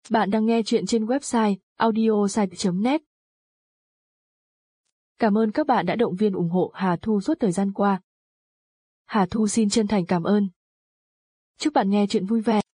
Bạn đang nghe chuyện trên website audiosite.net. Cảm ơn các bạn đã động viên ủng hộ Hà Thu suốt thời gian qua. Hà Thu xin chân thành cảm ơn. Chúc bạn nghe chuyện vui vẻ.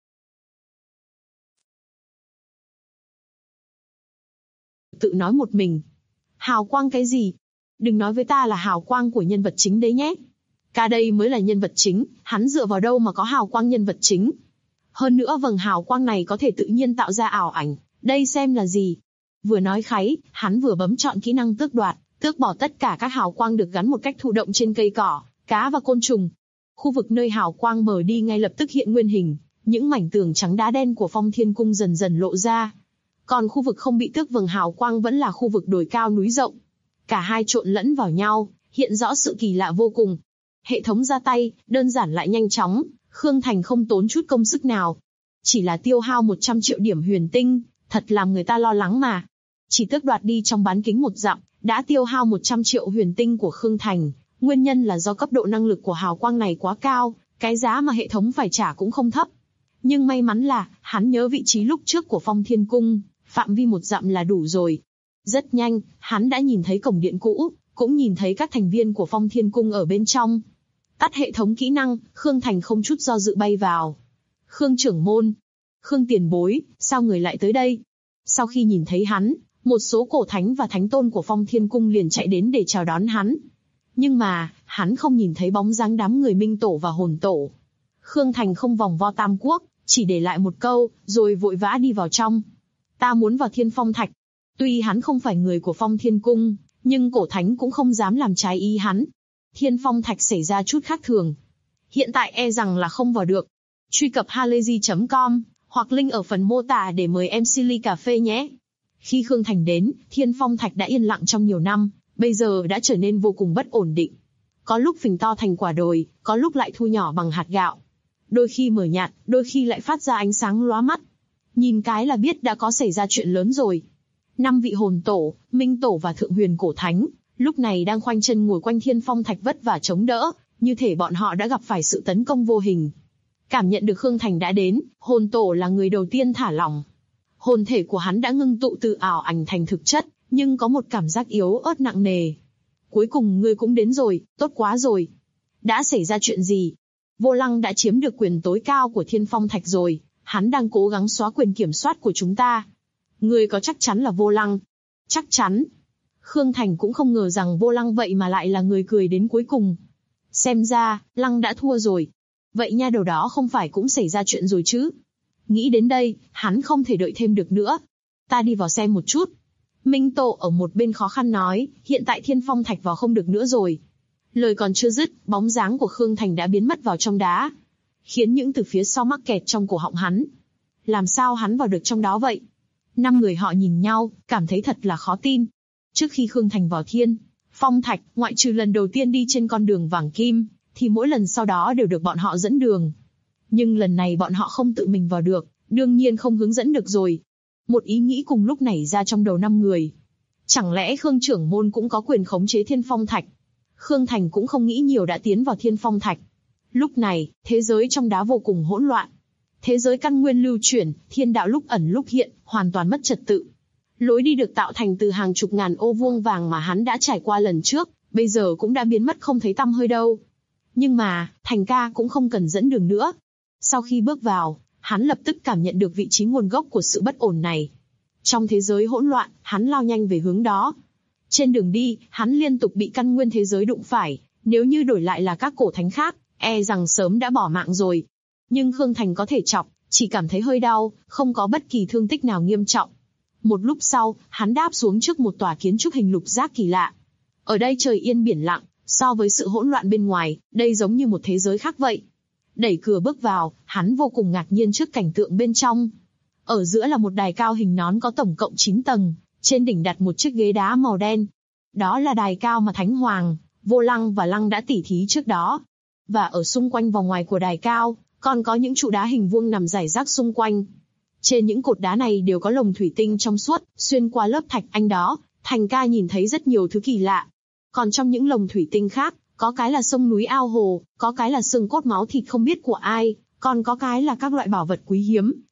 Tự nói một mình. Hào quang cái gì? Đừng nói với ta là hào quang của nhân vật chính đấy nhé. Ca đây mới là nhân vật chính, hắn dựa vào đâu mà có hào quang nhân vật chính? Hơn nữa vầng hào quang này có thể tự nhiên tạo ra ảo ảnh, đây xem là gì? Vừa nói kháy, hắn vừa bấm chọn kỹ năng tước đoạt, tước bỏ tất cả các hào quang được gắn một cách thụ động trên cây cỏ, cá và côn trùng. Khu vực nơi hào quang mờ đi ngay lập tức hiện nguyên hình, những mảnh tường trắng đá đen của Phong Thiên Cung dần dần lộ ra. Còn khu vực không bị tước vầng hào quang vẫn là khu vực đồi cao núi rộng. Cả hai trộn lẫn vào nhau, hiện rõ sự kỳ lạ vô cùng. Hệ thống ra tay, đơn giản lại nhanh chóng, Khương Thành không tốn chút công sức nào. Chỉ là tiêu hao 100 triệu điểm huyền tinh, thật làm người ta lo lắng mà. Chỉ tước đoạt đi trong bán kính 1 dặm, đã tiêu hao 100 triệu huyền tinh của Khương Thành. Nguyên nhân là do cấp độ năng lực của hào quang này quá cao, cái giá mà hệ thống phải trả cũng không thấp. Nhưng may mắn là, hắn nhớ vị trí lúc trước của Phong Thiên Cung, phạm vi 1 dặm là đủ rồi. Rất nhanh, hắn đã nhìn thấy cổng điện cũ, cũng nhìn thấy các thành viên của Phong Thiên Cung ở bên trong. Tắt hệ thống kỹ năng, Khương Thành không chút do dự bay vào. Khương trưởng môn, Khương tiền bối, sao người lại tới đây? Sau khi nhìn thấy hắn, một số cổ thánh và thánh tôn của Phong Thiên Cung liền chạy đến để chào đón hắn. Nhưng mà, hắn không nhìn thấy bóng dáng đám người Minh Tổ và Hồn Tổ. Khương Thành không vòng vo Tam Quốc, chỉ để lại một câu, rồi vội vã đi vào trong. Ta muốn vào Thiên Phong Thạch. Tuy hắn không phải người của Phong Thiên Cung, nhưng cổ thánh cũng không dám làm trái ý hắn. Thiên Phong Thạch xảy ra chút khác thường. Hiện tại e rằng là không vào được. Truy cập halayzi.com, hoặc link ở phần mô tả để mời MC ly cà phê nhé. Khi Khương Thành đến, Thiên Phong Thạch đã yên lặng trong nhiều năm, bây giờ đã trở nên vô cùng bất ổn định. Có lúc phình to thành quả đồi, có lúc lại thu nhỏ bằng hạt gạo. Đôi khi mờ nhạt, đôi khi lại phát ra ánh sáng lóa mắt. Nhìn cái là biết đã có xảy ra chuyện lớn rồi. 5 vị Hồn Tổ, Minh Tổ và Thượng Huyền Cổ Thánh, lúc này đang khoanh chân ngồi quanh Thiên Phong Thạch vất vả chống đỡ, như thể bọn họ đã gặp phải sự tấn công vô hình. Cảm nhận được Khương Thành đã đến, Hồn Tổ là người đầu tiên thả lỏng. Hồn thể của hắn đã ngưng tụ từ ảo ảnh thành thực chất, nhưng có một cảm giác yếu ớt nặng nề. Cuối cùng ngươi cũng đến rồi, tốt quá rồi. Đã xảy ra chuyện gì? Vô Lăng đã chiếm được quyền tối cao của Thiên Phong Thạch rồi, hắn đang cố gắng xóa quyền kiểm soát của chúng ta. Ngươi có chắc chắn là Vô Lăng? Chắc chắn. Khương Thành cũng không ngờ rằng Vô Lăng vậy mà lại là người cười đến cuối cùng. Xem ra, Lăng đã thua rồi. Vậy nha đầu đó không phải cũng xảy ra chuyện rồi chứ? Nghĩ đến đây, hắn không thể đợi thêm được nữa. Ta đi vào xem một chút. Minh Tổ ở một bên khó khăn nói, hiện tại Thiên Phong Thạch vào không được nữa rồi. Lời còn chưa dứt, bóng dáng của Khương Thành đã biến mất vào trong đá, khiến những từ phía sau mắc kẹt trong cổ họng hắn. Làm sao hắn vào được trong đó vậy? 5 người họ nhìn nhau, cảm thấy thật là khó tin. Trước khi Khương Thành vào Thiên Phong Thạch, ngoại trừ lần đầu tiên đi trên con đường vàng kim, thì mỗi lần sau đó đều được bọn họ dẫn đường. Nhưng lần này bọn họ không tự mình vào được, đương nhiên không hướng dẫn được rồi. Một ý nghĩ cùng lúc nảy ra trong đầu 5 người. Chẳng lẽ Khương trưởng môn cũng có quyền khống chế Thiên Phong Thạch? Khương Thành cũng không nghĩ nhiều đã tiến vào Thiên Phong Thạch. Lúc này, thế giới trong đá vô cùng hỗn loạn. Thế giới căn nguyên lưu chuyển, thiên đạo lúc ẩn lúc hiện, hoàn toàn mất trật tự. Lối đi được tạo thành từ hàng chục ngàn ô vuông vàng mà hắn đã trải qua lần trước, bây giờ cũng đã biến mất không thấy tăm hơi đâu. Nhưng mà, Thành ca cũng không cần dẫn đường nữa. Sau khi bước vào, hắn lập tức cảm nhận được vị trí nguồn gốc của sự bất ổn này. Trong thế giới hỗn loạn, hắn lao nhanh về hướng đó. Trên đường đi, hắn liên tục bị căn nguyên thế giới đụng phải, nếu như đổi lại là các cổ thánh khác, e rằng sớm đã bỏ mạng rồi. Nhưng Khương Thành có thể chọc, chỉ cảm thấy hơi đau, không có bất kỳ thương tích nào nghiêm trọng. Một lúc sau, hắn đáp xuống trước một tòa kiến trúc hình lục giác kỳ lạ. Ở đây trời yên biển lặng, so với sự hỗn loạn bên ngoài, đây giống như một thế giới khác vậy. Đẩy cửa bước vào, hắn vô cùng ngạc nhiên trước cảnh tượng bên trong. Ở giữa là một đài cao hình nón có tổng cộng 9 tầng, trên đỉnh đặt một chiếc ghế đá màu đen. Đó là đài cao mà Thánh Hoàng, Vô Lăng và Lăng đã tỉ thí trước đó. Và ở xung quanh vòng ngoài của đài cao, còn có những trụ đá hình vuông nằm rải rác xung quanh. Trên những cột đá này đều có lồng thủy tinh trong suốt, xuyên qua lớp thạch anh đó, Thành ca nhìn thấy rất nhiều thứ kỳ lạ. Còn trong những lồng thủy tinh khác, có cái là sông núi ao hồ, có cái là xương cốt máu thịt không biết của ai, còn có cái là các loại bảo vật quý hiếm,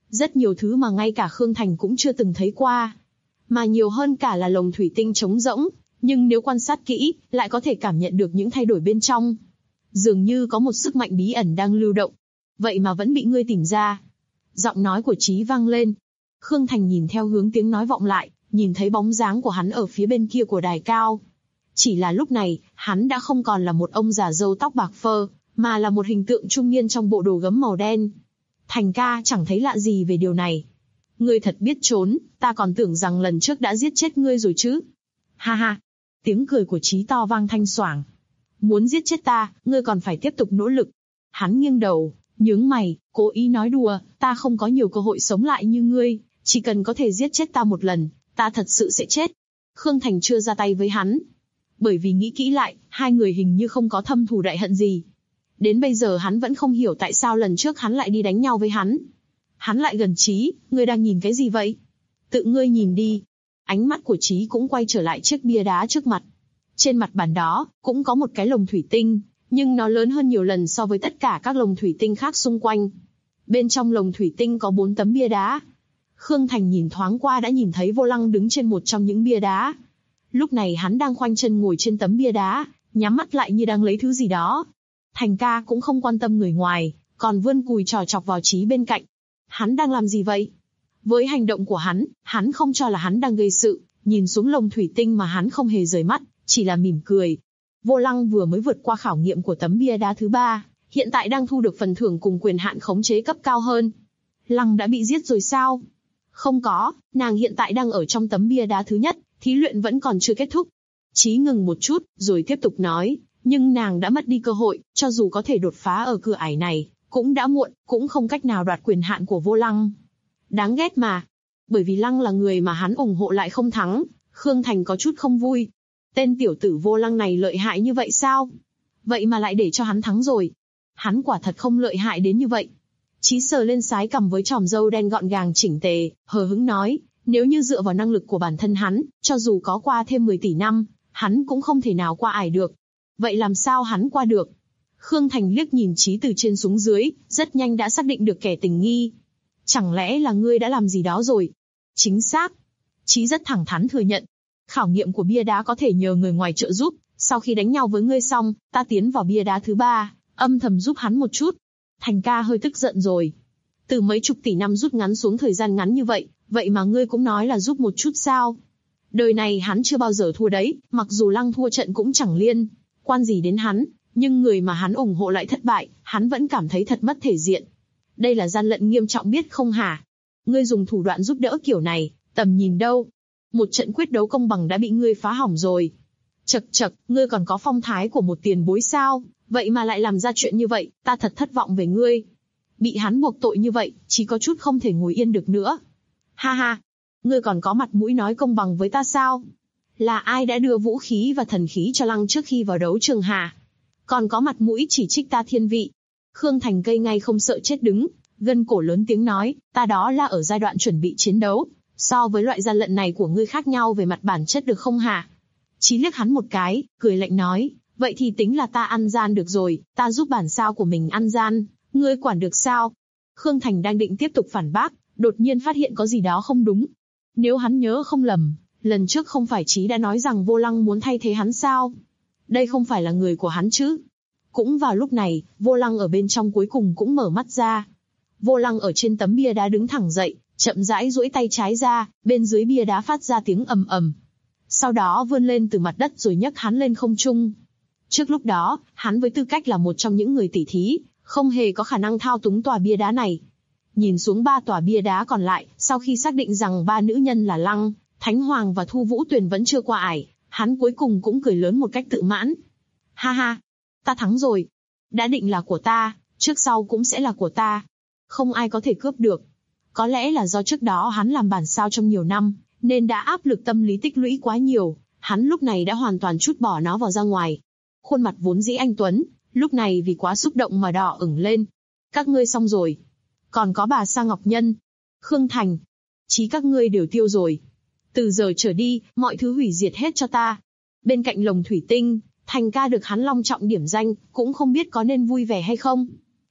Rất nhiều thứ mà ngay cả Khương Thành cũng chưa từng thấy qua. Mà nhiều hơn cả là lồng thủy tinh trống rỗng, nhưng nếu quan sát kỹ, lại có thể cảm nhận được những thay đổi bên trong. Dường như có một sức mạnh bí ẩn đang lưu động. Vậy mà vẫn bị ngươi tìm ra. Giọng nói của Chí vang lên. Khương Thành nhìn theo hướng tiếng nói vọng lại, nhìn thấy bóng dáng của hắn ở phía bên kia của đài cao. Chỉ là lúc này, hắn đã không còn là một ông già râu tóc bạc phơ, mà là một hình tượng trung niên trong bộ đồ gấm màu đen. Thành ca chẳng thấy lạ gì về điều này. Ngươi thật biết trốn, ta còn tưởng rằng lần trước đã giết chết ngươi rồi chứ. Ha ha. Tiếng cười của Chí to vang thanh xoảng. Muốn giết chết ta, ngươi còn phải tiếp tục nỗ lực. Hắn nghiêng đầu, nhướng mày, cố ý nói đùa, ta không có nhiều cơ hội sống lại như ngươi, chỉ cần có thể giết chết ta một lần, ta thật sự sẽ chết. Khương Thành chưa ra tay với hắn. Bởi vì nghĩ kỹ lại, hai người hình như không có thâm thù đại hận gì. Đến bây giờ hắn vẫn không hiểu tại sao lần trước hắn lại đi đánh nhau với hắn. Hắn lại gần Chí, ngươi đang nhìn cái gì vậy? Tự ngươi nhìn đi. Ánh mắt của Chí cũng quay trở lại chiếc bia đá trước mặt. Trên mặt bàn đó, cũng có một cái lồng thủy tinh, nhưng nó lớn hơn nhiều lần so với tất cả các lồng thủy tinh khác xung quanh. Bên trong lồng thủy tinh có 4 tấm bia đá. Khương Thành nhìn thoáng qua đã nhìn thấy Vô Lăng đứng trên một trong những bia đá. Lúc này hắn đang khoanh chân ngồi trên tấm bia đá, nhắm mắt lại như đang lấy thứ gì đó. Thành ca cũng không quan tâm người ngoài, còn vươn cùi trò chọc vào Chí bên cạnh. Hắn đang làm gì vậy? Với hành động của hắn không cho là hắn đang gây sự, nhìn xuống lồng thủy tinh mà hắn không hề rời mắt, chỉ là mỉm cười. Vô Lăng vừa mới vượt qua khảo nghiệm của tấm bia đá thứ 3, hiện tại đang thu được phần thưởng cùng quyền hạn khống chế cấp cao hơn. Lăng đã bị giết rồi sao? Không có, nàng hiện tại đang ở trong tấm bia đá thứ nhất, thí luyện vẫn còn chưa kết thúc. Chí ngừng một chút, rồi tiếp tục nói, nhưng nàng đã mất đi cơ hội, cho dù có thể đột phá ở cửa ải này, cũng đã muộn, cũng không cách nào đoạt quyền hạn của Vô Lăng. Đáng ghét mà. Bởi vì Lăng là người mà hắn ủng hộ lại không thắng, Khương Thành có chút không vui. Tên tiểu tử Vô Lăng này lợi hại như vậy sao? Vậy mà lại để cho hắn thắng rồi. Hắn quả thật không lợi hại đến như vậy. Chí sờ lên sái cằm với chòm râu đen gọn gàng chỉnh tề, hờ hững nói, nếu như dựa vào năng lực của bản thân hắn, cho dù có qua thêm 10 tỷ năm, hắn cũng không thể nào qua ải được. Vậy làm sao hắn qua được? Khương Thành liếc nhìn Chí từ trên xuống dưới, rất nhanh đã xác định được kẻ tình nghi. Chẳng lẽ là ngươi đã làm gì đó rồi? Chính xác. Chí rất thẳng thắn thừa nhận. Khảo nghiệm của bia đá có thể nhờ người ngoài trợ giúp, sau khi đánh nhau với ngươi xong, ta tiến vào bia đá thứ 3, âm thầm giúp hắn một chút. Thành ca hơi tức giận rồi. Từ mấy chục tỷ năm rút ngắn xuống thời gian ngắn như vậy, vậy mà ngươi cũng nói là giúp một chút sao? Đời này hắn chưa bao giờ thua đấy, mặc dù Lăng thua trận cũng chẳng liên quan gì đến hắn, nhưng người mà hắn ủng hộ lại thất bại, hắn vẫn cảm thấy thật mất thể diện. Đây là gian lận nghiêm trọng biết không hả? Ngươi dùng thủ đoạn giúp đỡ kiểu này, tầm nhìn đâu? Một trận quyết đấu công bằng đã bị ngươi phá hỏng rồi. Chậc chậc, ngươi còn có phong thái của một tiền bối sao? Vậy mà lại làm ra chuyện như vậy, ta thật thất vọng về ngươi. Bị hắn buộc tội như vậy, chỉ có chút không thể ngồi yên được nữa. Ha ha, ngươi còn có mặt mũi nói công bằng với ta sao? Là ai đã đưa vũ khí và thần khí cho Lăng trước khi vào đấu trường hả? Còn có mặt mũi chỉ trích ta thiên vị. Khương Thành cây ngay không sợ chết đứng, gân cổ lớn tiếng nói, ta đó là ở giai đoạn chuẩn bị chiến đấu, so với loại gian lận này của ngươi khác nhau về mặt bản chất được không hả? Chí liếc hắn một cái, cười lạnh nói, vậy thì tính là ta ăn gian được rồi, ta giúp bản sao của mình ăn gian, ngươi quản được sao? Khương Thành đang định tiếp tục phản bác, đột nhiên phát hiện có gì đó không đúng. Nếu hắn nhớ không lầm, lần trước không phải Chí đã nói rằng Vô Lăng muốn thay thế hắn sao? Đây không phải là người của hắn chứ? Cũng vào lúc này, Vô Lăng ở bên trong cuối cùng cũng mở mắt ra. Vô Lăng ở trên tấm bia đá đứng thẳng dậy, chậm rãi duỗi tay trái ra, bên dưới bia đá phát ra tiếng ầm ầm. Sau đó vươn lên từ mặt đất rồi nhấc hắn lên không trung. Trước lúc đó, hắn với tư cách là một trong những người tỷ thí, không hề có khả năng thao túng tòa bia đá này. Nhìn xuống 3 tòa bia đá còn lại, sau khi xác định rằng 3 nữ nhân là Lăng, Thánh Hoàng và Thu Vũ Tuyền vẫn chưa qua ải, hắn cuối cùng cũng cười lớn một cách tự mãn. Ha ha, ta thắng rồi. Đã định là của ta, trước sau cũng sẽ là của ta. Không ai có thể cướp được. Có lẽ là do trước đó hắn làm bản sao trong nhiều năm, nên đã áp lực tâm lý tích lũy quá nhiều, hắn lúc này đã hoàn toàn trút bỏ nó vào ra ngoài. Khuôn mặt vốn dĩ anh tuấn, lúc này vì quá xúc động mà đỏ ửng lên. Các ngươi xong rồi. Còn có bà Sa Ngọc Nhân, Khương Thành, Chí các ngươi đều tiêu rồi. Từ giờ trở đi, mọi thứ hủy diệt hết cho ta. Bên cạnh lồng thủy tinh, Thành ca được hắn long trọng điểm danh, cũng không biết có nên vui vẻ hay không.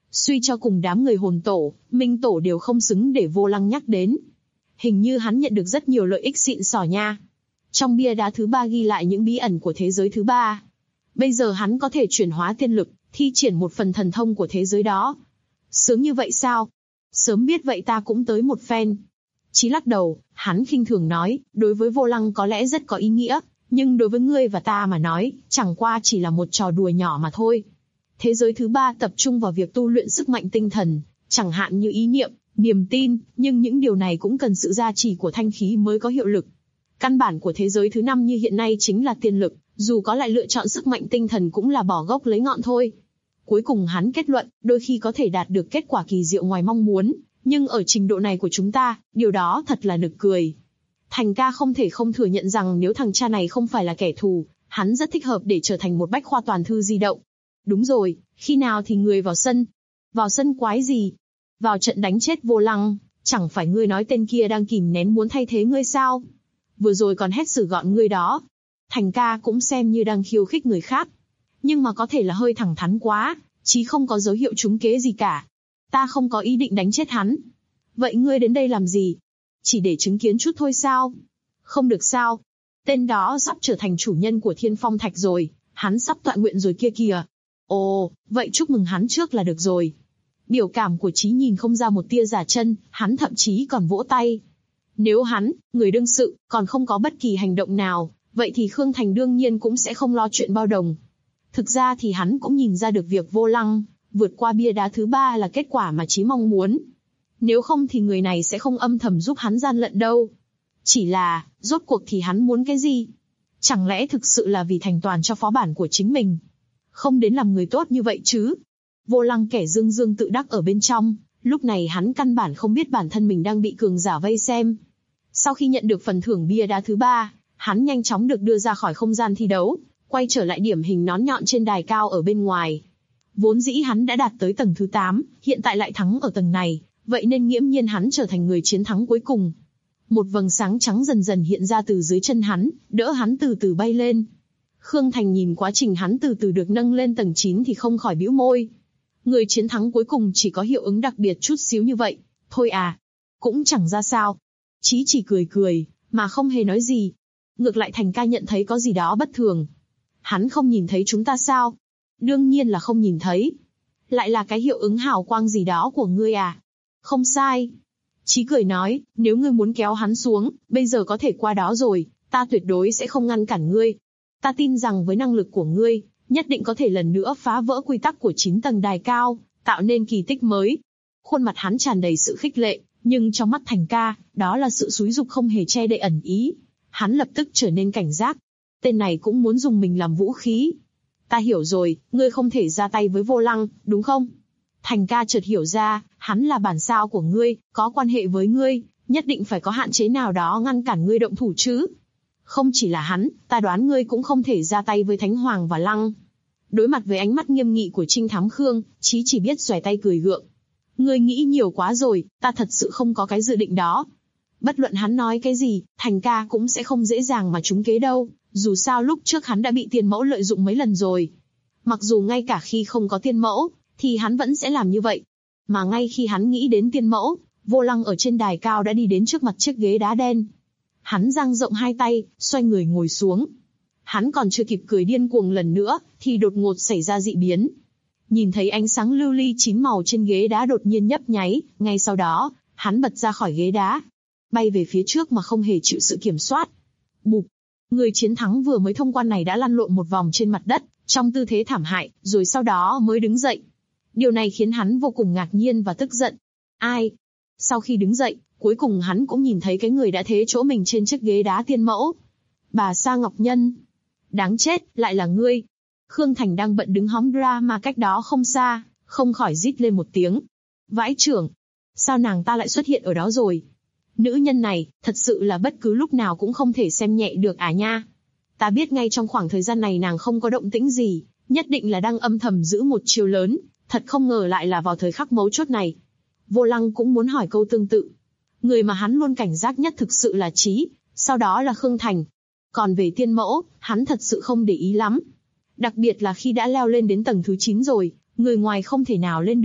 Suy cho cùng đám người hồn tổ, minh tổ đều không xứng để Vô Lăng nhắc đến. Hình như hắn nhận được rất nhiều lợi ích xịn sò nha. Trong bia đá thứ 3 ghi lại những bí ẩn của thế giới thứ 3. Bây giờ hắn có thể chuyển hóa tiên lực, thi triển một phần thần thông của thế giới đó. Sướng như vậy sao? Sớm biết vậy ta cũng tới một phen. Chí lắc đầu, hắn khinh thường nói, đối với Vô Lăng có lẽ rất có ý nghĩa, nhưng đối với ngươi và ta mà nói, chẳng qua chỉ là một trò đùa nhỏ mà thôi. Thế giới thứ 3 tập trung vào việc tu luyện sức mạnh tinh thần, chẳng hạn như ý niệm, niềm tin, nhưng những điều này cũng cần sự gia trì của thanh khí mới có hiệu lực. Căn bản của thế giới thứ 5 như hiện nay chính là tiên lực, dù có lại lựa chọn sức mạnh tinh thần cũng là bỏ gốc lấy ngọn thôi. Cuối cùng hắn kết luận, đôi khi có thể đạt được kết quả kỳ diệu ngoài mong muốn, nhưng ở trình độ này của chúng ta, điều đó thật là nực cười. Thành ca không thể không thừa nhận rằng nếu thằng cha này không phải là kẻ thù, hắn rất thích hợp để trở thành một bách khoa toàn thư di động. Đúng rồi, khi nào thì người vào sân? Vào sân quái gì? Vào trận đánh chết Vô Lăng, chẳng phải ngươi nói tên kia đang kìm nén muốn thay thế ngươi sao? Vừa rồi còn hét xử gọn ngươi đó. Thành ca cũng xem như đang khiêu khích người khác. Nhưng mà có thể là hơi thẳng thắn quá, chí không có dấu hiệu trúng kế gì cả. Ta không có ý định đánh chết hắn. Vậy ngươi đến đây làm gì? Chỉ để chứng kiến chút thôi sao? Không được sao? Tên đó sắp trở thành chủ nhân của Thiên Phong Thạch rồi, hắn sắp tọa nguyện rồi kia kìa. Ồ, vậy chúc mừng hắn trước là được rồi. Biểu cảm của Chí nhìn không ra một tia giả chân, hắn thậm chí còn vỗ tay. Nếu hắn, người đương sự, còn không có bất kỳ hành động nào, vậy thì Khương Thành đương nhiên cũng sẽ không lo chuyện bao đồng. Thực ra thì hắn cũng nhìn ra được việc Vô Lăng vượt qua bia đá thứ 3 là kết quả mà Chí mong muốn. Nếu không thì người này sẽ không âm thầm giúp hắn gian lận đâu. Chỉ là, rốt cuộc thì hắn muốn cái gì? Chẳng lẽ thực sự là vì thành toàn cho phó bản của chính mình? Không đến làm người tốt như vậy chứ? Vô Lăng kẻ dương dương tự đắc ở bên trong, lúc này hắn căn bản không biết bản thân mình đang bị cường giả vây xem. Sau khi nhận được phần thưởng bia đá thứ 3, hắn nhanh chóng được đưa ra khỏi không gian thi đấu, quay trở lại điểm hình nón nhọn trên đài cao ở bên ngoài. Vốn dĩ hắn đã đạt tới tầng thứ 8, hiện tại lại thắng ở tầng này, vậy nên nghiễm nhiên hắn trở thành người chiến thắng cuối cùng. Một vầng sáng trắng dần dần hiện ra từ dưới chân hắn, đỡ hắn từ từ bay lên. Khương Thành nhìn quá trình hắn từ từ được nâng lên tầng 9 thì không khỏi bĩu môi. Người chiến thắng cuối cùng chỉ có hiệu ứng đặc biệt chút xíu như vậy, thôi à, cũng chẳng ra sao. Chí chỉ cười cười, mà không hề nói gì. Ngược lại Thành ca nhận thấy có gì đó bất thường. Hắn không nhìn thấy chúng ta sao? Đương nhiên là không nhìn thấy. Lại là cái hiệu ứng hào quang gì đó của ngươi à? Không sai. Chí cười nói, nếu ngươi muốn kéo hắn xuống, bây giờ có thể qua đó rồi, ta tuyệt đối sẽ không ngăn cản ngươi. Ta tin rằng với năng lực của ngươi, nhất định có thể lần nữa phá vỡ quy tắc của 9 tầng đài cao, tạo nên kỳ tích mới. Khuôn mặt hắn tràn đầy sự khích lệ, nhưng trong mắt Thành ca, đó là sự xúi dục không hề che đậy ẩn ý. Hắn lập tức trở nên cảnh giác. Tên này cũng muốn dùng mình làm vũ khí. Ta hiểu rồi, ngươi không thể ra tay với Vô Lăng, đúng không? Thành ca chợt hiểu ra, hắn là bản sao của ngươi, có quan hệ với ngươi, nhất định phải có hạn chế nào đó ngăn cản ngươi động thủ chứ. Không chỉ là hắn, ta đoán ngươi cũng không thể ra tay với Thánh Hoàng và Lăng. Đối mặt với ánh mắt nghiêm nghị của Trinh Thám Khương, Chí chỉ biết xòe tay cười gượng. Ngươi nghĩ nhiều quá rồi, ta thật sự không có cái dự định đó. Bất luận hắn nói cái gì, Thành ca cũng sẽ không dễ dàng mà trúng kế đâu, dù sao lúc trước hắn đã bị tiên mẫu lợi dụng mấy lần rồi. Mặc dù ngay cả khi không có tiên mẫu, thì hắn vẫn sẽ làm như vậy. Mà ngay khi hắn nghĩ đến tiên mẫu, Vô Lăng ở trên đài cao đã đi đến trước mặt chiếc ghế đá đen. Hắn dang rộng hai tay, xoay người ngồi xuống. Hắn còn chưa kịp cười điên cuồng lần nữa, thì đột ngột xảy ra dị biến. Nhìn thấy ánh sáng lưu ly 9 màu trên ghế đá đột nhiên nhấp nháy, ngay sau đó, hắn bật ra khỏi ghế đá, bay về phía trước mà không hề chịu sự kiểm soát. Bụp! Người chiến thắng vừa mới thông quan này đã lăn lộn một vòng trên mặt đất, trong tư thế thảm hại, rồi sau đó mới đứng dậy. Điều này khiến hắn vô cùng ngạc nhiên và tức giận. Ai? Sau khi đứng dậy, cuối cùng hắn cũng nhìn thấy cái người đã thế chỗ mình trên chiếc ghế đá tiên mẫu. Bà Sa Ngọc Nhân. Đáng chết, lại là ngươi. Khương Thành đang bận đứng hóng drama cách đó không xa, không khỏi rít lên một tiếng. Vãi chưởng! Sao nàng ta lại xuất hiện ở đó rồi? Nữ nhân này, thật sự là bất cứ lúc nào cũng không thể xem nhẹ được à nha. Ta biết ngay trong khoảng thời gian này nàng không có động tĩnh gì, nhất định là đang âm thầm giữ một chiêu lớn, thật không ngờ lại là vào thời khắc mấu chốt này. Vô Lăng cũng muốn hỏi câu tương tự. Người mà hắn luôn cảnh giác nhất thực sự là Chí, sau đó là Khương Thành. Còn về tiên mẫu, hắn thật sự không để ý lắm. Đặc biệt là khi đã leo lên đến tầng thứ 9 rồi, người ngoài không thể nào lên được,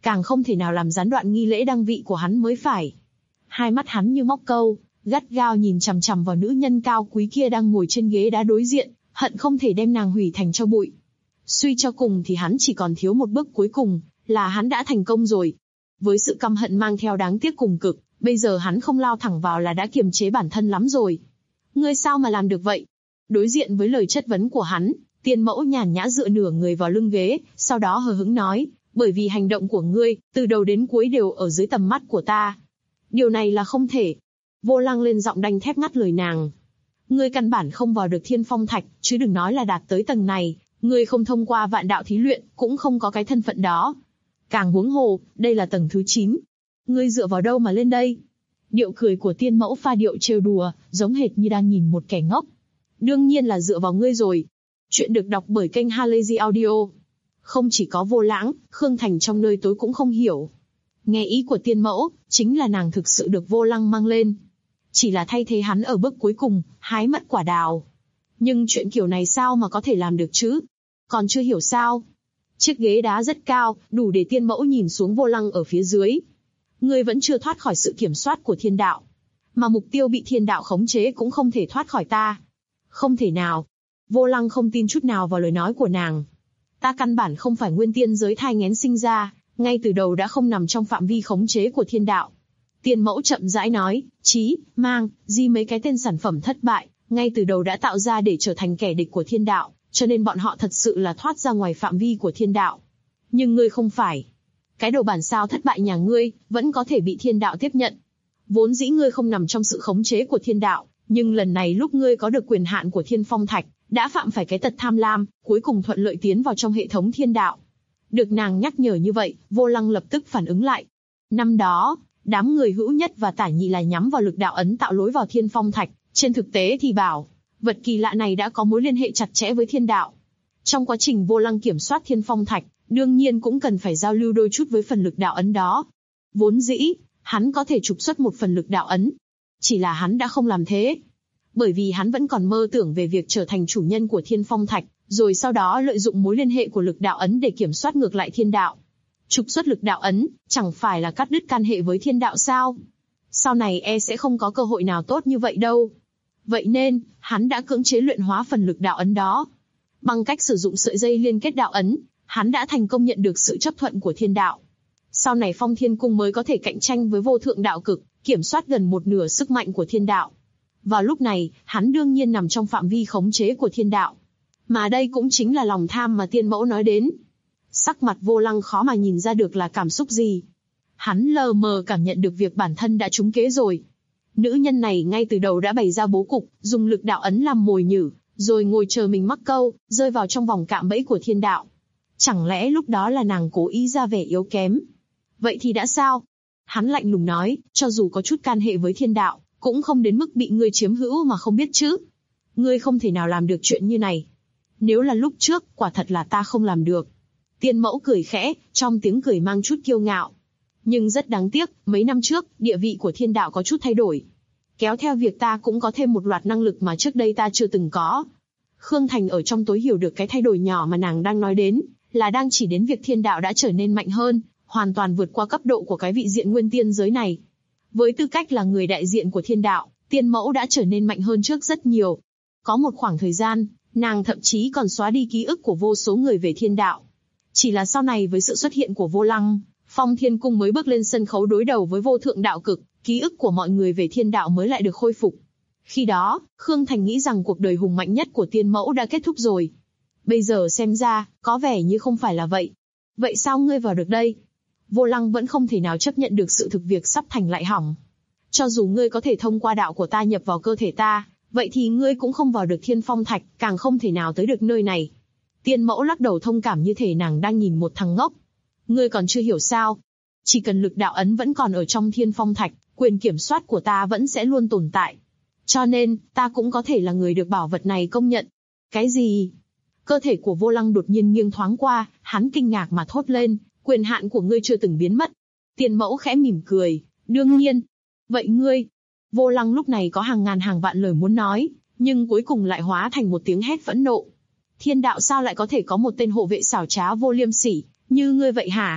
càng không thể nào làm gián đoạn nghi lễ đăng vị của hắn mới phải. Hai mắt hắn như móc câu, gắt gao nhìn chằm chằm vào nữ nhân cao quý kia đang ngồi trên ghế đá đối diện, hận không thể đem nàng hủy thành tro bụi. Suy cho cùng thì hắn chỉ còn thiếu một bước cuối cùng, là hắn đã thành công rồi. Với sự căm hận mang theo đáng tiếc cùng cực, bây giờ hắn không lao thẳng vào là đã kiềm chế bản thân lắm rồi. Ngươi sao mà làm được vậy? Đối diện với lời chất vấn của hắn, Tiên Mẫu nhàn nhã dựa nửa người vào lưng ghế, sau đó hờ hững nói, bởi vì hành động của ngươi, từ đầu đến cuối đều ở dưới tầm mắt của ta. Điều này là không thể. Vô Lăng lên giọng đanh thép ngắt lời nàng. Ngươi căn bản không vào được Thiên Phong Thạch, chứ đừng nói là đạt tới tầng này, ngươi không thông qua vạn đạo thí luyện, cũng không có cái thân phận đó. Càng huống hồ, đây là tầng thứ 9. Ngươi dựa vào đâu mà lên đây? Điệu cười của Tiên Mẫu pha điệu trêu đùa, giống hệt như đang nhìn một kẻ ngốc. Đương nhiên là dựa vào ngươi rồi. Chuyện được đọc bởi kênh Halazy Audio. Không chỉ có Vô Lãng, Khương Thành trong nơi tối cũng không hiểu. Nghe ý của Tiên Mẫu, chính là nàng thực sự được Vô Lăng mang lên. Chỉ là thay thế hắn ở bước cuối cùng, hái mận quả đào. Nhưng chuyện kiểu này sao mà có thể làm được chứ? Còn chưa hiểu sao? Chiếc ghế đá rất cao, đủ để Tiên Mẫu nhìn xuống Vô Lăng ở phía dưới. Ngươi vẫn chưa thoát khỏi sự kiểm soát của thiên đạo. Mà mục tiêu bị thiên đạo khống chế cũng không thể thoát khỏi ta. Không thể nào. Vô Lăng không tin chút nào vào lời nói của nàng. Ta căn bản không phải nguyên tiên giới thai nghén sinh ra, ngay từ đầu đã không nằm trong phạm vi khống chế của thiên đạo. Tiên Mẫu chậm rãi nói, Chí, Mang, Di mấy cái tên sản phẩm thất bại, ngay từ đầu đã tạo ra để trở thành kẻ địch của thiên đạo, cho nên bọn họ thật sự là thoát ra ngoài phạm vi của thiên đạo. Nhưng ngươi không phải. Cái đồ bản sao thất bại nhà ngươi, vẫn có thể bị thiên đạo tiếp nhận. Vốn dĩ ngươi không nằm trong sự khống chế của thiên đạo, nhưng lần này lúc ngươi có được quyền hạn của Thiên Phong Thạch, đã phạm phải cái tật tham lam, cuối cùng thuận lợi tiến vào trong hệ thống thiên đạo. Được nàng nhắc nhở như vậy, Vô Lăng lập tức phản ứng lại. Năm đó, đám người Hữu Nhất và Tả Nhị là nhắm vào lực đạo ấn tạo lối vào Thiên Phong Thạch, trên thực tế thì bảo, vật kỳ lạ này đã có mối liên hệ chặt chẽ với thiên đạo. Trong quá trình Vô Lăng kiểm soát Thiên Phong Thạch, đương nhiên cũng cần phải giao lưu đôi chút với phần lực đạo ấn đó. Vốn dĩ, hắn có thể trục xuất một phần lực đạo ấn. Chỉ là hắn đã không làm thế. Bởi vì hắn vẫn còn mơ tưởng về việc trở thành chủ nhân của Thiên Phong Thạch, rồi sau đó lợi dụng mối liên hệ của lực đạo ấn để kiểm soát ngược lại thiên đạo. Trục xuất lực đạo ấn, chẳng phải là cắt đứt can hệ với thiên đạo sao? Sau này sẽ không có cơ hội nào tốt như vậy đâu. Vậy nên, hắn đã cưỡng chế luyện hóa phần lực đạo ấn đó. Bằng cách sử dụng sợi dây liên kết đạo ấn, hắn đã thành công nhận được sự chấp thuận của thiên đạo. Sau này Phong Thiên Cung mới có thể cạnh tranh với Vô Thượng Đạo Cực, kiểm soát gần một nửa sức mạnh của thiên đạo. Vào lúc này, hắn đương nhiên nằm trong phạm vi khống chế của thiên đạo. Mà đây cũng chính là lòng tham mà Tiên Mẫu nói đến. Sắc mặt Vô Lăng khó mà nhìn ra được là cảm xúc gì. Hắn lờ mờ cảm nhận được việc bản thân đã trúng kế rồi. Nữ nhân này ngay từ đầu đã bày ra bố cục, dùng lực đạo ấn làm mồi nhử, rồi ngồi chờ mình mắc câu, rơi vào trong vòng cạm bẫy của thiên đạo. Chẳng lẽ lúc đó là nàng cố ý ra vẻ yếu kém? Vậy thì đã sao? Hắn lạnh lùng nói, cho dù có chút can hệ với thiên đạo, cũng không đến mức bị ngươi chiếm hữu mà không biết chứ. Ngươi không thể nào làm được chuyện như này. Nếu là lúc trước, quả thật là ta không làm được. Tiên Mẫu cười khẽ, trong tiếng cười mang chút kiêu ngạo. Nhưng rất đáng tiếc, mấy năm trước, địa vị của thiên đạo có chút thay đổi. Kéo theo việc ta cũng có thêm một loạt năng lực mà trước đây ta chưa từng có. Khương Thành ở trong tối hiểu được cái thay đổi nhỏ mà nàng đang nói đến, là đang chỉ đến việc thiên đạo đã trở nên mạnh hơn, hoàn toàn vượt qua cấp độ của cái vị diện nguyên tiên giới này. Với tư cách là người đại diện của thiên đạo, Tiên Mẫu đã trở nên mạnh hơn trước rất nhiều. Có một khoảng thời gian, nàng thậm chí còn xóa đi ký ức của vô số người về thiên đạo. Chỉ là sau này với sự xuất hiện của Vô Lăng, Phong Thiên Cung mới bước lên sân khấu đối đầu với Vô Thượng Đạo Cực, ký ức của mọi người về thiên đạo mới lại được khôi phục. Khi đó, Khương Thành nghĩ rằng cuộc đời hùng mạnh nhất của Tiên Mẫu đã kết thúc rồi. Bây giờ xem ra, có vẻ như không phải là vậy. Vậy sao ngươi vào được đây? Vô Lăng vẫn không thể nào chấp nhận được sự thực việc sắp thành lại hỏng. Cho dù ngươi có thể thông qua đạo của ta nhập vào cơ thể ta, vậy thì ngươi cũng không vào được Thiên Phong Thạch, càng không thể nào tới được nơi này. Tiên Mẫu lắc đầu thông cảm như thể nàng đang nhìn một thằng ngốc. Ngươi còn chưa hiểu sao? Chỉ cần lực đạo ấn vẫn còn ở trong Thiên Phong Thạch, quyền kiểm soát của ta vẫn sẽ luôn tồn tại. Cho nên, ta cũng có thể là người được bảo vật này công nhận. Cái gì? Cơ thể của Vô Lăng đột nhiên nghiêng thoáng qua, hắn kinh ngạc mà thốt lên, quyền hạn của ngươi chưa từng biến mất. Tiên Mẫu khẽ mỉm cười, đương nhiên. Vậy ngươi? Vô Lăng lúc này có hàng ngàn hàng vạn lời muốn nói, nhưng cuối cùng lại hóa thành một tiếng hét phẫn nộ. Thiên đạo sao lại có thể có một tên hộ vệ xảo trá vô liêm sỉ, như ngươi vậy hả?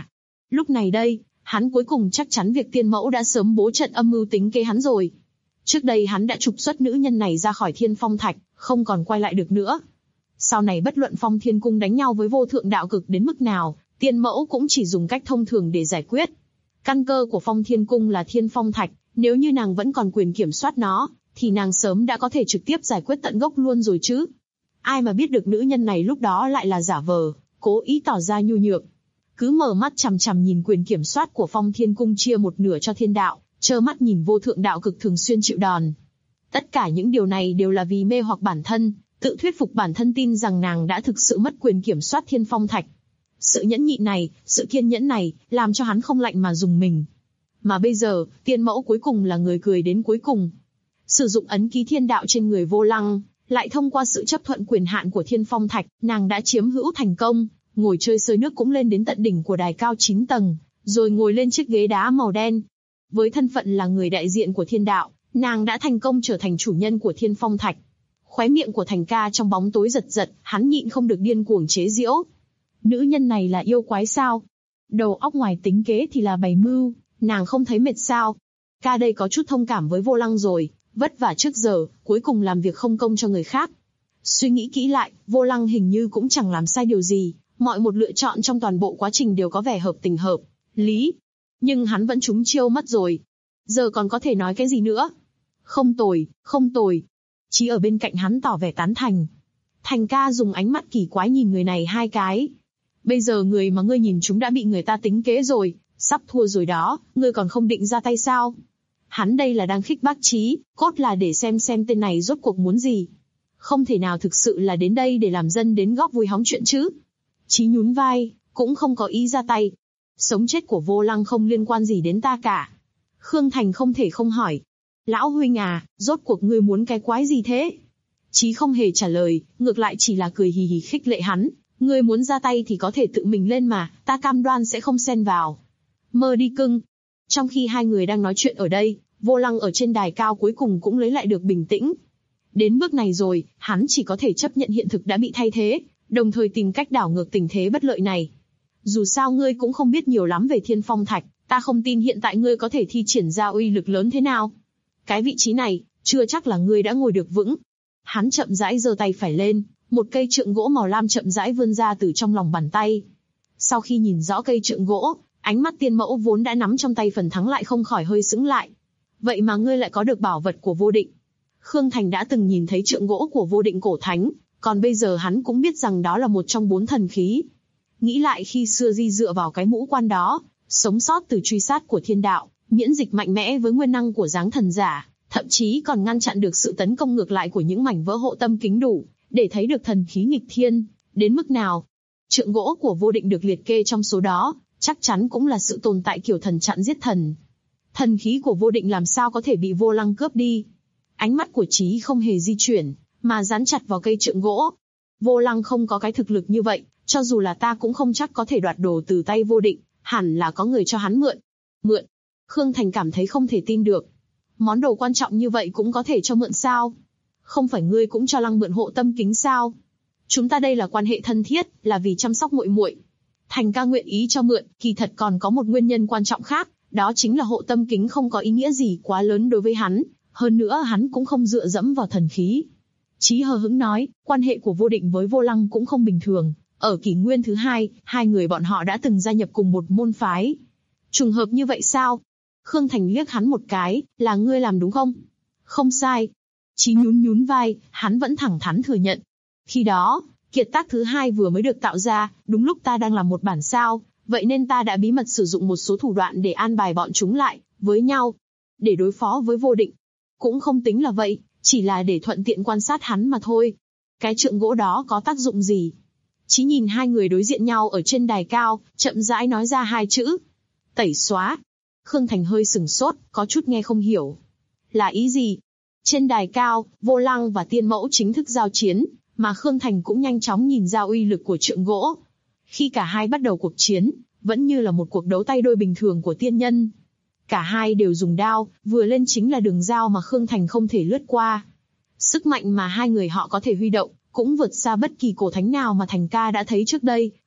Lúc này đây, hắn cuối cùng chắc chắn việc Tiên Mẫu đã sớm bố trận âm mưu tính kế hắn rồi. Trước đây hắn đã trục xuất nữ nhân này ra khỏi Thiên Phong Thạch, không còn quay lại được nữa. Sau này bất luận Phong Thiên Cung đánh nhau với Vô Thượng Đạo Cực đến mức nào, Tiên Mẫu cũng chỉ dùng cách thông thường để giải quyết. Căn cơ của Phong Thiên Cung là Thiên Phong Thạch, nếu như nàng vẫn còn quyền kiểm soát nó, thì nàng sớm đã có thể trực tiếp giải quyết tận gốc luôn rồi chứ. Ai mà biết được nữ nhân này lúc đó lại là giả vờ, cố ý tỏ ra nhu nhược. Cứ mở mắt chằm chằm nhìn quyền kiểm soát của Phong Thiên Cung chia một nửa cho thiên đạo, trơ mắt nhìn Vô Thượng Đạo Cực thường xuyên chịu đòn. Tất cả những điều này đều là vì mê hoặc bản thân, tự thuyết phục bản thân tin rằng nàng đã thực sự mất quyền kiểm soát Thiên Phong Thạch. Sự nhẫn nhịn này, sự kiên nhẫn này, làm cho hắn không lạnh mà dùng mình. Mà bây giờ, Tiên Mẫu cuối cùng là người cười đến cuối cùng. Sử dụng ấn ký thiên đạo trên người Vô Lăng, lại thông qua sự chấp thuận quyền hạn của Thiên Phong Thạch, nàng đã chiếm hữu thành công, ngồi chơi sơi nước cũng lên đến tận đỉnh của đài cao 9 tầng, rồi ngồi lên chiếc ghế đá màu đen. Với thân phận là người đại diện của thiên đạo, nàng đã thành công trở thành chủ nhân của Thiên Phong Thạch. Khóe miệng của Thành Ca trong bóng tối giật giật, hắn nhịn không được điên cuồng chế giễu. Nữ nhân này là yêu quái sao? Đầu óc ngoài tính kế thì là bày mưu, nàng không thấy mệt sao? Ca đây có chút thông cảm với Vô Lăng rồi, vất vả trước giờ, cuối cùng làm việc không công cho người khác. Suy nghĩ kỹ lại, Vô Lăng hình như cũng chẳng làm sai điều gì, mọi một lựa chọn trong toàn bộ quá trình đều có vẻ hợp tình hợp lý. Nhưng hắn vẫn trúng chiêu mất rồi. Giờ còn có thể nói cái gì nữa? Không tồi, không tồi. Chí ở bên cạnh hắn tỏ vẻ tán thành. Thành Ca dùng ánh mắt kỳ quái nhìn người này hai cái. Bây giờ người mà ngươi nhìn chúng đã bị người ta tính kế rồi, sắp thua rồi đó, ngươi còn không định ra tay sao? Hắn đây là đang khích bác Chí, cốt là để xem tên này rốt cuộc muốn gì. Không thể nào thực sự là đến đây để làm dân đến góp vui hóng chuyện chứ. Chí nhún vai, cũng không có ý ra tay. Sống chết của Vô Lăng không liên quan gì đến ta cả. Khương Thành không thể không hỏi. Lão huynh à, rốt cuộc ngươi muốn cái quái gì thế? Chí không hề trả lời, ngược lại chỉ là cười hì hì khích lệ hắn. Ngươi muốn ra tay thì có thể tự mình lên mà, ta cam đoan sẽ không xen vào. Mơ đi cưng. Trong khi hai người đang nói chuyện ở đây, Vô Lăng ở trên đài cao cuối cùng cũng lấy lại được bình tĩnh. Đến bước này rồi, hắn chỉ có thể chấp nhận hiện thực đã bị thay thế, đồng thời tìm cách đảo ngược tình thế bất lợi này. Dù sao ngươi cũng không biết nhiều lắm về Thiên Phong Thạch, ta không tin hiện tại ngươi có thể thi triển ra uy lực lớn thế nào. Cái vị trí này, chưa chắc là ngươi đã ngồi được vững. Hắn chậm rãi giơ tay phải lên, một cây trượng gỗ màu lam chậm rãi vươn ra từ trong lòng bàn tay. Sau khi nhìn rõ cây trượng gỗ, ánh mắt Tiên Mẫu vốn đã nắm trong tay phần thắng lại không khỏi hơi sững lại. Vậy mà ngươi lại có được bảo vật của Vô Định. Khương Thành đã từng nhìn thấy trượng gỗ của Vô Định cổ thánh, còn bây giờ hắn cũng biết rằng đó là một trong 4 thần khí. Nghĩ lại khi xưa Di dựa vào cái mũ quan đó, sống sót từ truy sát của thiên đạo, miễn dịch mạnh mẽ với nguyên năng của dáng thần giả, thậm chí còn ngăn chặn được sự tấn công ngược lại của những mảnh vỡ hộ tâm kính đủ, để thấy được thần khí nghịch thiên, đến mức nào. Trượng gỗ của Vô Định được liệt kê trong số đó, chắc chắn cũng là sự tồn tại kiểu thần chặn giết thần. Thần khí của Vô Định làm sao có thể bị Vô Lăng cướp đi? Ánh mắt của Chí không hề di chuyển, mà dán chặt vào cây trượng gỗ. Vô Lăng không có cái thực lực như vậy, cho dù là ta cũng không chắc có thể đoạt đồ từ tay Vô Định, hẳn là có người cho hắn mượn. Mượn? Khương Thành cảm thấy không thể tin được. Món đồ quan trọng như vậy cũng có thể cho mượn sao? Không phải ngươi cũng cho Lăng mượn hộ tâm kính sao? Chúng ta đây là quan hệ thân thiết, là vì chăm sóc muội muội. Thành Ca nguyện ý cho mượn, kỳ thật còn có một nguyên nhân quan trọng khác, đó chính là hộ tâm kính không có ý nghĩa gì quá lớn đối với hắn, hơn nữa hắn cũng không dựa dẫm vào thần khí. Chí hờ hững nói, quan hệ của Vô Định với Vô Lăng cũng không bình thường, ở kỷ nguyên thứ 2, hai người bọn họ đã từng gia nhập cùng một môn phái. Trùng hợp như vậy sao? Khương Thành liếc hắn một cái, là ngươi làm đúng không? Không sai. Chí nhún vai, hắn vẫn thẳng thắn thừa nhận. Khi đó, kiệt tác thứ 2 vừa mới được tạo ra, đúng lúc ta đang làm một bản sao, vậy nên ta đã bí mật sử dụng một số thủ đoạn để an bài bọn chúng lại với nhau, để đối phó với Vô Định. Cũng không tính là vậy, chỉ là để thuận tiện quan sát hắn mà thôi. Cái trượng gỗ đó có tác dụng gì? Chí nhìn hai người đối diện nhau ở trên đài cao, chậm rãi nói ra 2 chữ. Tẩy xóa. Khương Thành hơi sửng sốt, có chút nghe không hiểu. Là ý gì? Trên đài cao, Vô Lăng và Tiên Mẫu chính thức giao chiến, mà Khương Thành cũng nhanh chóng nhìn ra uy lực của trượng gỗ. Khi cả hai bắt đầu cuộc chiến, vẫn như là một cuộc đấu tay đôi bình thường của tiên nhân. Cả hai đều dùng đao, vừa lên chính là đường dao mà Khương Thành không thể lướt qua. Sức mạnh mà hai người họ có thể huy động, cũng vượt xa bất kỳ cổ thánh nào mà Thành Ca đã thấy trước đây,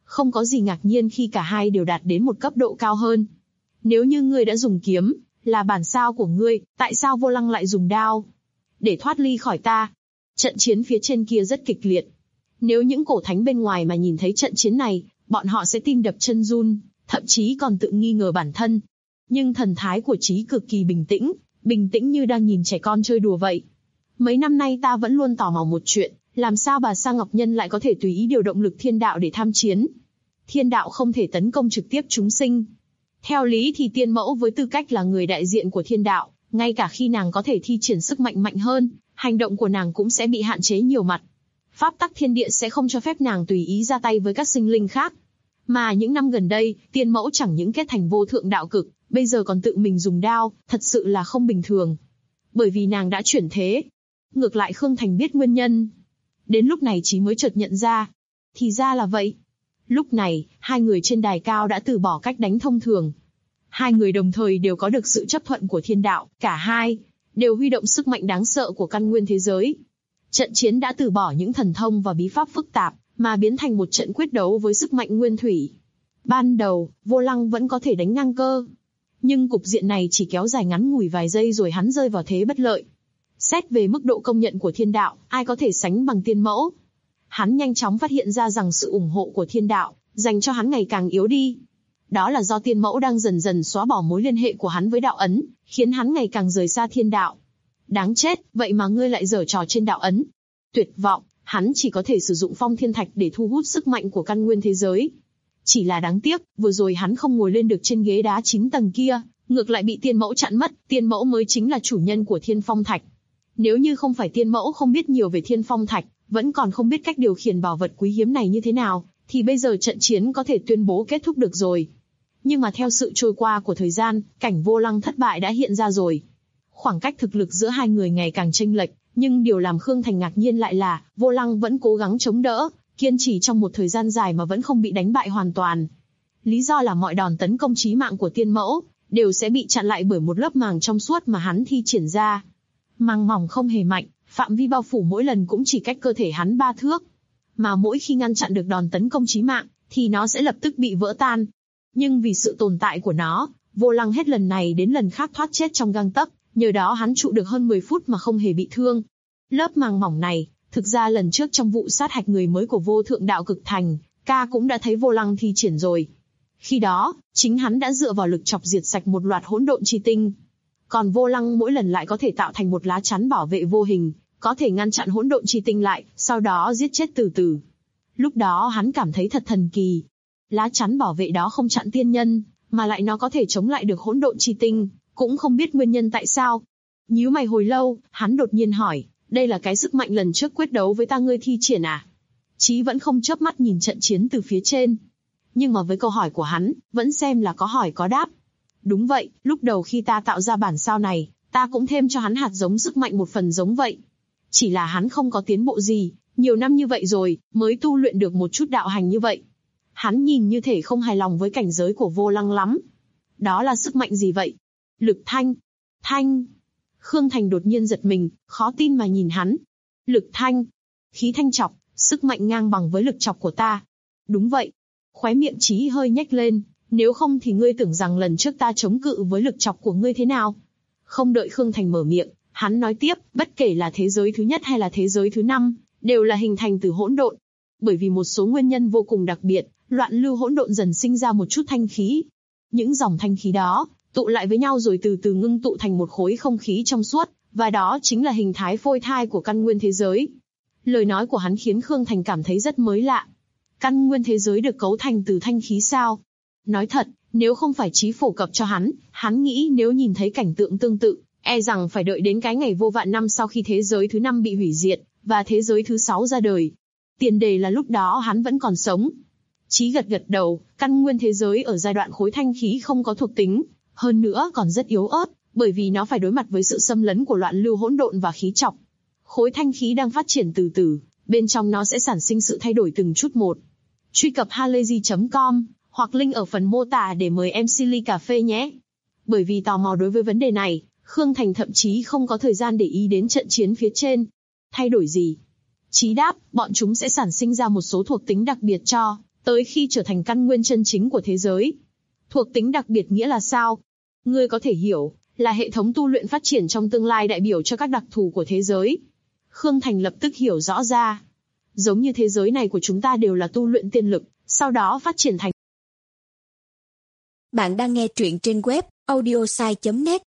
Không có gì ngạc nhiên khi cả hai đều đạt đến một cấp độ cao hơn. Nếu như ngươi đã dùng kiếm, là bản sao của ngươi, tại sao Vô Lăng lại dùng đao? Để thoát ly khỏi ta. Trận chiến phía trên kia rất kịch liệt. Nếu những cổ thánh bên ngoài mà nhìn thấy trận chiến này, bọn họ sẽ tim đập chân run, thậm chí còn tự nghi ngờ bản thân. Nhưng thần thái của Chí cực kỳ bình tĩnh như đang nhìn trẻ con chơi đùa vậy. Mấy năm nay ta vẫn luôn tò mò một chuyện, làm sao bà Sa Ngọc Nhân lại có thể tùy ý điều động lực thiên đạo để tham chiến? Thiên đạo không thể tấn công trực tiếp chúng sinh. Theo lý thì tiên mẫu với tư cách là người đại diện của thiên đạo, ngay cả khi nàng có thể thi triển sức mạnh mạnh hơn, hành động của nàng cũng sẽ bị hạn chế nhiều mặt. Pháp tắc thiên địa sẽ không cho phép nàng tùy ý ra tay với các sinh linh khác. Mà những năm gần đây, tiên mẫu chẳng những kết thành vô thượng đạo cực, bây giờ còn tự mình dùng đao, thật sự là không bình thường. Bởi vì nàng đã chuyển thế. Ngược lại Khương Thành biết nguyên nhân. Đến lúc này Chí mới chợt nhận ra. Thì ra là vậy. Lúc này, hai người trên đài cao đã từ bỏ cách đánh thông thường. Hai người đồng thời đều có được sự chấp thuận của thiên đạo, cả hai đều huy động sức mạnh đáng sợ của căn nguyên thế giới. Trận chiến đã từ bỏ những thần thông và bí pháp phức tạp, mà biến thành một trận quyết đấu với sức mạnh nguyên thủy. Ban đầu, Vô Lăng vẫn có thể đánh ngang cơ. Nhưng cục diện này chỉ kéo dài ngắn ngủi vài giây rồi hắn rơi vào thế bất lợi. Xét về mức độ công nhận của thiên đạo, ai có thể sánh bằng tiên mẫu? Hắn nhanh chóng phát hiện ra rằng sự ủng hộ của thiên đạo dành cho hắn ngày càng yếu đi. Đó là do tiên mẫu đang dần dần xóa bỏ mối liên hệ của hắn với đạo ấn, khiến hắn ngày càng rời xa thiên đạo. Đáng chết, vậy mà ngươi lại giở trò trên đạo ấn. Tuyệt vọng, hắn chỉ có thể sử dụng phong thiên thạch để thu hút sức mạnh của căn nguyên thế giới. Chỉ là đáng tiếc, vừa rồi hắn không ngồi lên được trên ghế đá 9 tầng kia, ngược lại bị tiên mẫu chặn mất, tiên mẫu mới chính là chủ nhân của thiên phong thạch. Nếu như không phải tiên mẫu không biết nhiều về thiên phong thạch, vẫn còn không biết cách điều khiển bảo vật quý hiếm này như thế nào, thì bây giờ trận chiến có thể tuyên bố kết thúc được rồi. Nhưng mà theo sự trôi qua của thời gian, cảnh Vô Lăng thất bại đã hiện ra rồi. Khoảng cách thực lực giữa hai người ngày càng chênh lệch, nhưng điều làm Khương Thành ngạc nhiên lại là, Vô Lăng vẫn cố gắng chống đỡ, kiên trì trong một thời gian dài mà vẫn không bị đánh bại hoàn toàn. Lý do là mọi đòn tấn công chí mạng của tiên mẫu đều sẽ bị chặn lại bởi một lớp màng trong suốt mà hắn thi triển ra. Màng mỏng không hề mạnh, phạm vi bao phủ mỗi lần cũng chỉ cách cơ thể hắn 3 thước. Mà mỗi khi ngăn chặn được đòn tấn công chí mạng, thì nó sẽ lập tức bị vỡ tan. Nhưng vì sự tồn tại của nó, Vô Lăng hết lần này đến lần khác thoát chết trong gang tấc, nhờ đó hắn trụ được hơn 10 phút mà không hề bị thương. Lớp màng mỏng này, thực ra lần trước trong vụ sát hạch người mới của Vô Thượng Đạo Cực Thành, ca cũng đã thấy Vô Lăng thi triển rồi. Khi đó, chính hắn đã dựa vào lực chọc diệt sạch một loạt hỗn độn chi tinh. Còn Vô Lăng mỗi lần lại có thể tạo thành một lá chắn bảo vệ vô hình, có thể ngăn chặn hỗn độn chi tinh lại, sau đó giết chết từ từ. Lúc đó hắn cảm thấy thật thần kỳ. Lá chắn bảo vệ đó không chặn tiên nhân, mà lại nó có thể chống lại được hỗn độn chi tinh, cũng không biết nguyên nhân tại sao. Nhíu mày hồi lâu, hắn đột nhiên hỏi, đây là cái sức mạnh lần trước quyết đấu với ta ngươi thi triển à? Chí vẫn không chớp mắt nhìn trận chiến từ phía trên. Nhưng mà với câu hỏi của hắn, vẫn xem là có hỏi có đáp. Đúng vậy, lúc đầu khi ta tạo ra bản sao này, ta cũng thêm cho hắn hạt giống sức mạnh một phần giống vậy. Chỉ là hắn không có tiến bộ gì, nhiều năm như vậy rồi, mới tu luyện được một chút đạo hành như vậy. Hắn nhìn như thể không hài lòng với cảnh giới của Vô Lăng lắm. Đó là sức mạnh gì vậy? Lực thanh. Thanh. Khương Thành đột nhiên giật mình, khó tin mà nhìn hắn. Lực thanh. Khí thanh chọc, sức mạnh ngang bằng với lực chọc của ta. Đúng vậy. Khóe miệng Chí hơi nhếch lên, nếu không thì ngươi tưởng rằng lần trước ta chống cự với lực chọc của ngươi thế nào? Không đợi Khương Thành mở miệng, hắn nói tiếp, bất kể là thế giới thứ nhất hay là thế giới thứ 5, đều là hình thành từ hỗn độn. Bởi vì một số nguyên nhân vô cùng đặc biệt, loạn lưu hỗn độn dần sinh ra một chút thanh khí. Những dòng thanh khí đó tụ lại với nhau rồi từ từ ngưng tụ thành một khối không khí trong suốt, và đó chính là hình thái phôi thai của căn nguyên thế giới. Lời nói của hắn khiến Khương Thành cảm thấy rất mới lạ. Căn nguyên thế giới được cấu thành từ thanh khí sao? Nói thật, nếu không phải Chí phổ cập cho hắn nghĩ nếu nhìn thấy cảnh tượng tương tự, e rằng phải đợi đến cái ngày vô vạn năm sau khi thế giới thứ 5 bị hủy diệt, và thế giới thứ 6 ra đời. Tiền đề là lúc đó hắn vẫn còn sống. Chí gật gật đầu, căn nguyên thế giới ở giai đoạn khối thanh khí không có thuộc tính, hơn nữa còn rất yếu ớt, bởi vì nó phải đối mặt với sự xâm lấn của loạn lưu hỗn độn và khí trọc. Khối thanh khí đang phát triển từ từ, bên trong nó sẽ sản sinh sự thay đổi từng chút một. Truy cập halayzi.com hoặc link ở phần mô tả để mời MC ly cà phê nhé. Bởi vì tò mò đối với vấn đề này, Khương Thành thậm chí không có thời gian để ý đến trận chiến phía trên. Thay đổi gì? Chí đáp, bọn chúng sẽ sản sinh ra một số thuộc tính đặc biệt cho tới khi trở thành căn nguyên chân chính của thế giới. Thuộc tính đặc biệt nghĩa là sao? Ngươi có thể hiểu, là hệ thống tu luyện phát triển trong tương lai đại biểu cho các đặc thù của thế giới. Khương Thành lập tức hiểu rõ ra. Giống như thế giới này của chúng ta đều là tu luyện tiên lực, sau đó phát triển thành. Bạn đang nghe truyện trên web audiosai.net.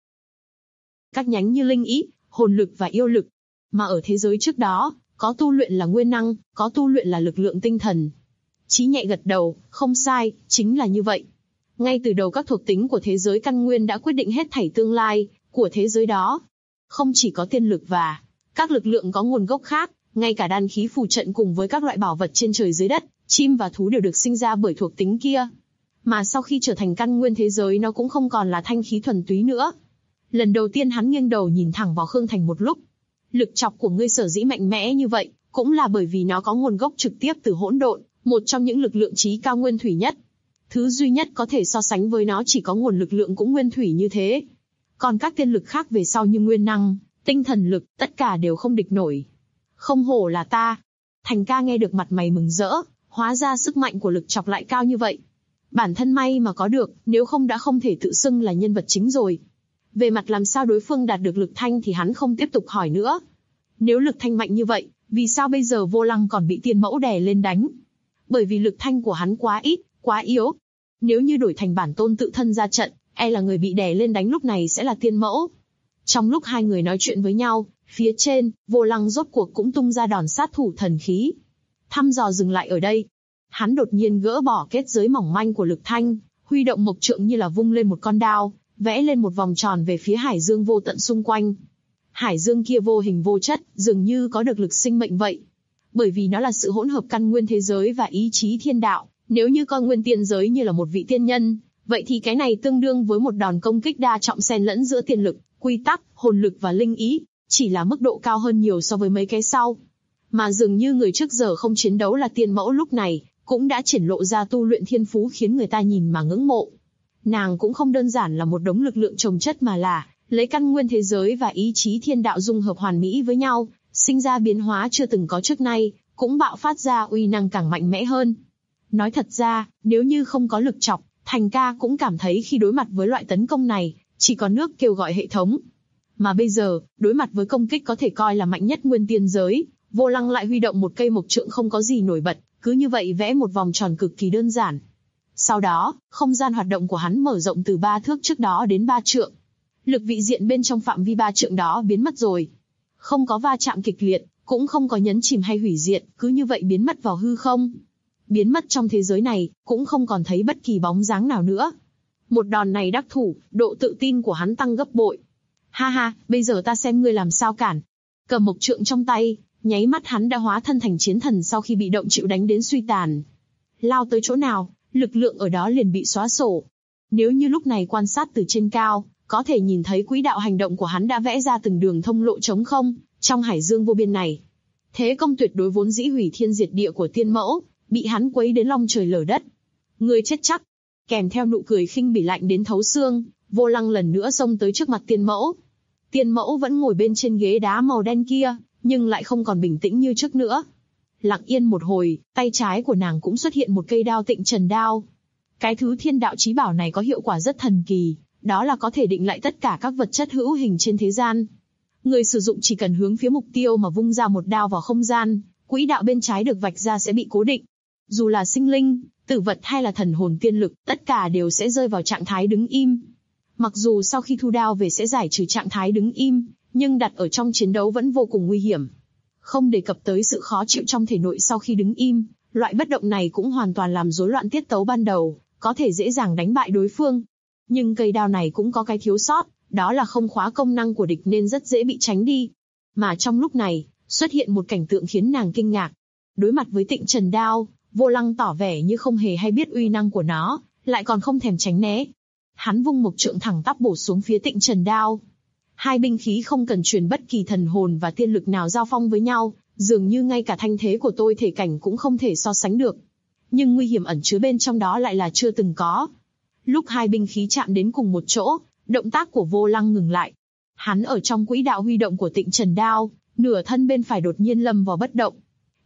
Các nhánh như linh ý, hồn lực và yêu lực. Mà ở thế giới trước đó, có tu luyện là nguyên năng, có tu luyện là lực lượng tinh thần. Chí nhẹ gật đầu, không sai, chính là như vậy. Ngay từ đầu các thuộc tính của thế giới căn nguyên đã quyết định hết thảy tương lai của thế giới đó. Không chỉ có tiên lực và các lực lượng có nguồn gốc khác, ngay cả đan khí phù trận cùng với các loại bảo vật trên trời dưới đất, chim và thú đều được sinh ra bởi thuộc tính kia. Mà sau khi trở thành căn nguyên thế giới nó cũng không còn là thanh khí thuần túy nữa. Lần đầu tiên hắn nghiêng đầu nhìn thẳng vào Khương Thành một lúc. Lực chọc của ngươi sở dĩ mạnh mẽ như vậy, cũng là bởi vì nó có nguồn gốc trực tiếp từ hỗn độn, một trong những lực lượng chí cao nguyên thủy nhất. Thứ duy nhất có thể so sánh với nó chỉ có nguồn lực lượng cũng nguyên thủy như thế. Còn các tiên lực khác về sau như nguyên năng, tinh thần lực, tất cả đều không địch nổi. Không hổ là ta. Thành ca nghe được mặt mày mừng rỡ, hóa ra sức mạnh của lực chọc lại cao như vậy. Bản thân may mà có được, nếu không đã không thể tự xưng là nhân vật chính rồi. Về mặt làm sao đối phương đạt được lực thanh thì hắn không tiếp tục hỏi nữa. Nếu lực thanh mạnh như vậy, vì sao bây giờ Vô Lăng còn bị tiên mẫu đè lên đánh? Bởi vì lực thanh của hắn quá ít, quá yếu. Nếu như đổi thành bản tôn tự thân ra trận, e là người bị đè lên đánh lúc này sẽ là tiên mẫu. Trong lúc hai người nói chuyện với nhau, phía trên, Vô Lăng rốt cuộc cũng tung ra đòn sát thủ thần khí. Thăm dò dừng lại ở đây. Hắn đột nhiên gỡ bỏ kết giới mỏng manh của lực thanh, huy động mộc trượng như là vung lên một con đao, vẽ lên một vòng tròn về phía hải dương vô tận xung quanh. Hải dương kia vô hình vô chất, dường như có được lực sinh mệnh vậy. Bởi vì nó là sự hỗn hợp căn nguyên thế giới và ý chí thiên đạo, nếu như coi nguyên tiên giới như là một vị tiên nhân, vậy thì cái này tương đương với một đòn công kích đa trọng xen lẫn giữa tiên lực, quy tắc, hồn lực và linh ý, chỉ là mức độ cao hơn nhiều so với mấy cái sau. Mà dường như người trước giờ không chiến đấu là tiên mẫu lúc này, cũng đã triển lộ ra tu luyện thiên phú khiến người ta nhìn mà ngưỡng mộ. Nàng cũng không đơn giản là một đống lực lượng chồng chất mà là lấy căn nguyên thế giới và ý chí thiên đạo dung hợp hoàn mỹ với nhau, sinh ra biến hóa chưa từng có trước nay, cũng bạo phát ra uy năng càng mạnh mẽ hơn. Nói thật ra, nếu như không có lực chọc, Thành ca cũng cảm thấy khi đối mặt với loại tấn công này, chỉ có nước kêu gọi hệ thống. Mà bây giờ, đối mặt với công kích có thể coi là mạnh nhất nguyên tiên giới, Vô Lăng lại huy động một cây mộc trượng không có gì nổi bật, cứ như vậy vẽ một vòng tròn cực kỳ đơn giản. Sau đó, không gian hoạt động của hắn mở rộng từ 3 thước trước đó đến 3 trượng. Lực vị diện bên trong phạm vi 3 trượng đó biến mất rồi. Không có va chạm kịch liệt, cũng không có nhấn chìm hay hủy diệt, cứ như vậy biến mất vào hư không. Biến mất trong thế giới này, cũng không còn thấy bất kỳ bóng dáng nào nữa. Một đòn này đắc thủ, độ tự tin của hắn tăng gấp bội. Ha ha, bây giờ ta xem ngươi làm sao cản. Cầm mộc trượng trong tay, nháy mắt hắn đã hóa thân thành chiến thần sau khi bị động chịu đánh đến suy tàn. Lao tới chỗ nào, lực lượng ở đó liền bị xóa sổ. Nếu như lúc này quan sát từ trên cao, có thể nhìn thấy quỹ đạo hành động của hắn đã vẽ ra từng đường thông lộ trống không, trong hải dương vô biên này. Thế công tuyệt đối vốn dĩ hủy thiên diệt địa của tiên mẫu, bị hắn quấy đến long trời lở đất. Ngươi chết chắc. Kèm theo nụ cười khinh bỉ lạnh đến thấu xương, Vô Lăng lần nữa xông tới trước mặt tiên mẫu. Tiên mẫu vẫn ngồi bên trên ghế đá màu đen kia, nhưng lại không còn bình tĩnh như trước nữa. Lặng yên một hồi, tay trái của nàng cũng xuất hiện một cây đao Tịnh Trần đao. Cái thứ thiên đạo chí bảo này có hiệu quả rất thần kỳ, đó là có thể định lại tất cả các vật chất hữu hình trên thế gian. Người sử dụng chỉ cần hướng phía mục tiêu mà vung ra một đao vào không gian, quỹ đạo bên trái được vạch ra sẽ bị cố định. Dù là sinh linh, tử vật hay là thần hồn tiên lực, tất cả đều sẽ rơi vào trạng thái đứng im. Mặc dù sau khi thu đao về sẽ giải trừ trạng thái đứng im, nhưng đặt ở trong chiến đấu vẫn vô cùng nguy hiểm. Không đề cập tới sự khó chịu trong thể nội sau khi đứng im, loại bất động này cũng hoàn toàn làm rối loạn tiết tấu ban đầu, có thể dễ dàng đánh bại đối phương. Nhưng cây đao này cũng có cái thiếu sót, đó là không khóa công năng của địch nên rất dễ bị tránh đi. Mà trong lúc này, xuất hiện một cảnh tượng khiến nàng kinh ngạc. Đối mặt với Tịnh Trần đao, Vô Lăng tỏ vẻ như không hề hay biết uy năng của nó, lại còn không thèm tránh né. Hắn vung mộc trượng thẳng tắp bổ xuống phía Tịnh Trần đao. Hai binh khí không cần truyền bất kỳ thần hồn và tiên lực nào giao phong với nhau, dường như ngay cả thanh thế của tôi thể cảnh cũng không thể so sánh được. Nhưng nguy hiểm ẩn chứa bên trong đó lại là chưa từng có. Lúc hai binh khí chạm đến cùng một chỗ, động tác của Vô Lăng ngừng lại. Hắn ở trong quỹ đạo huy động của Tịnh Trần đao, nửa thân bên phải đột nhiên lâm vào bất động.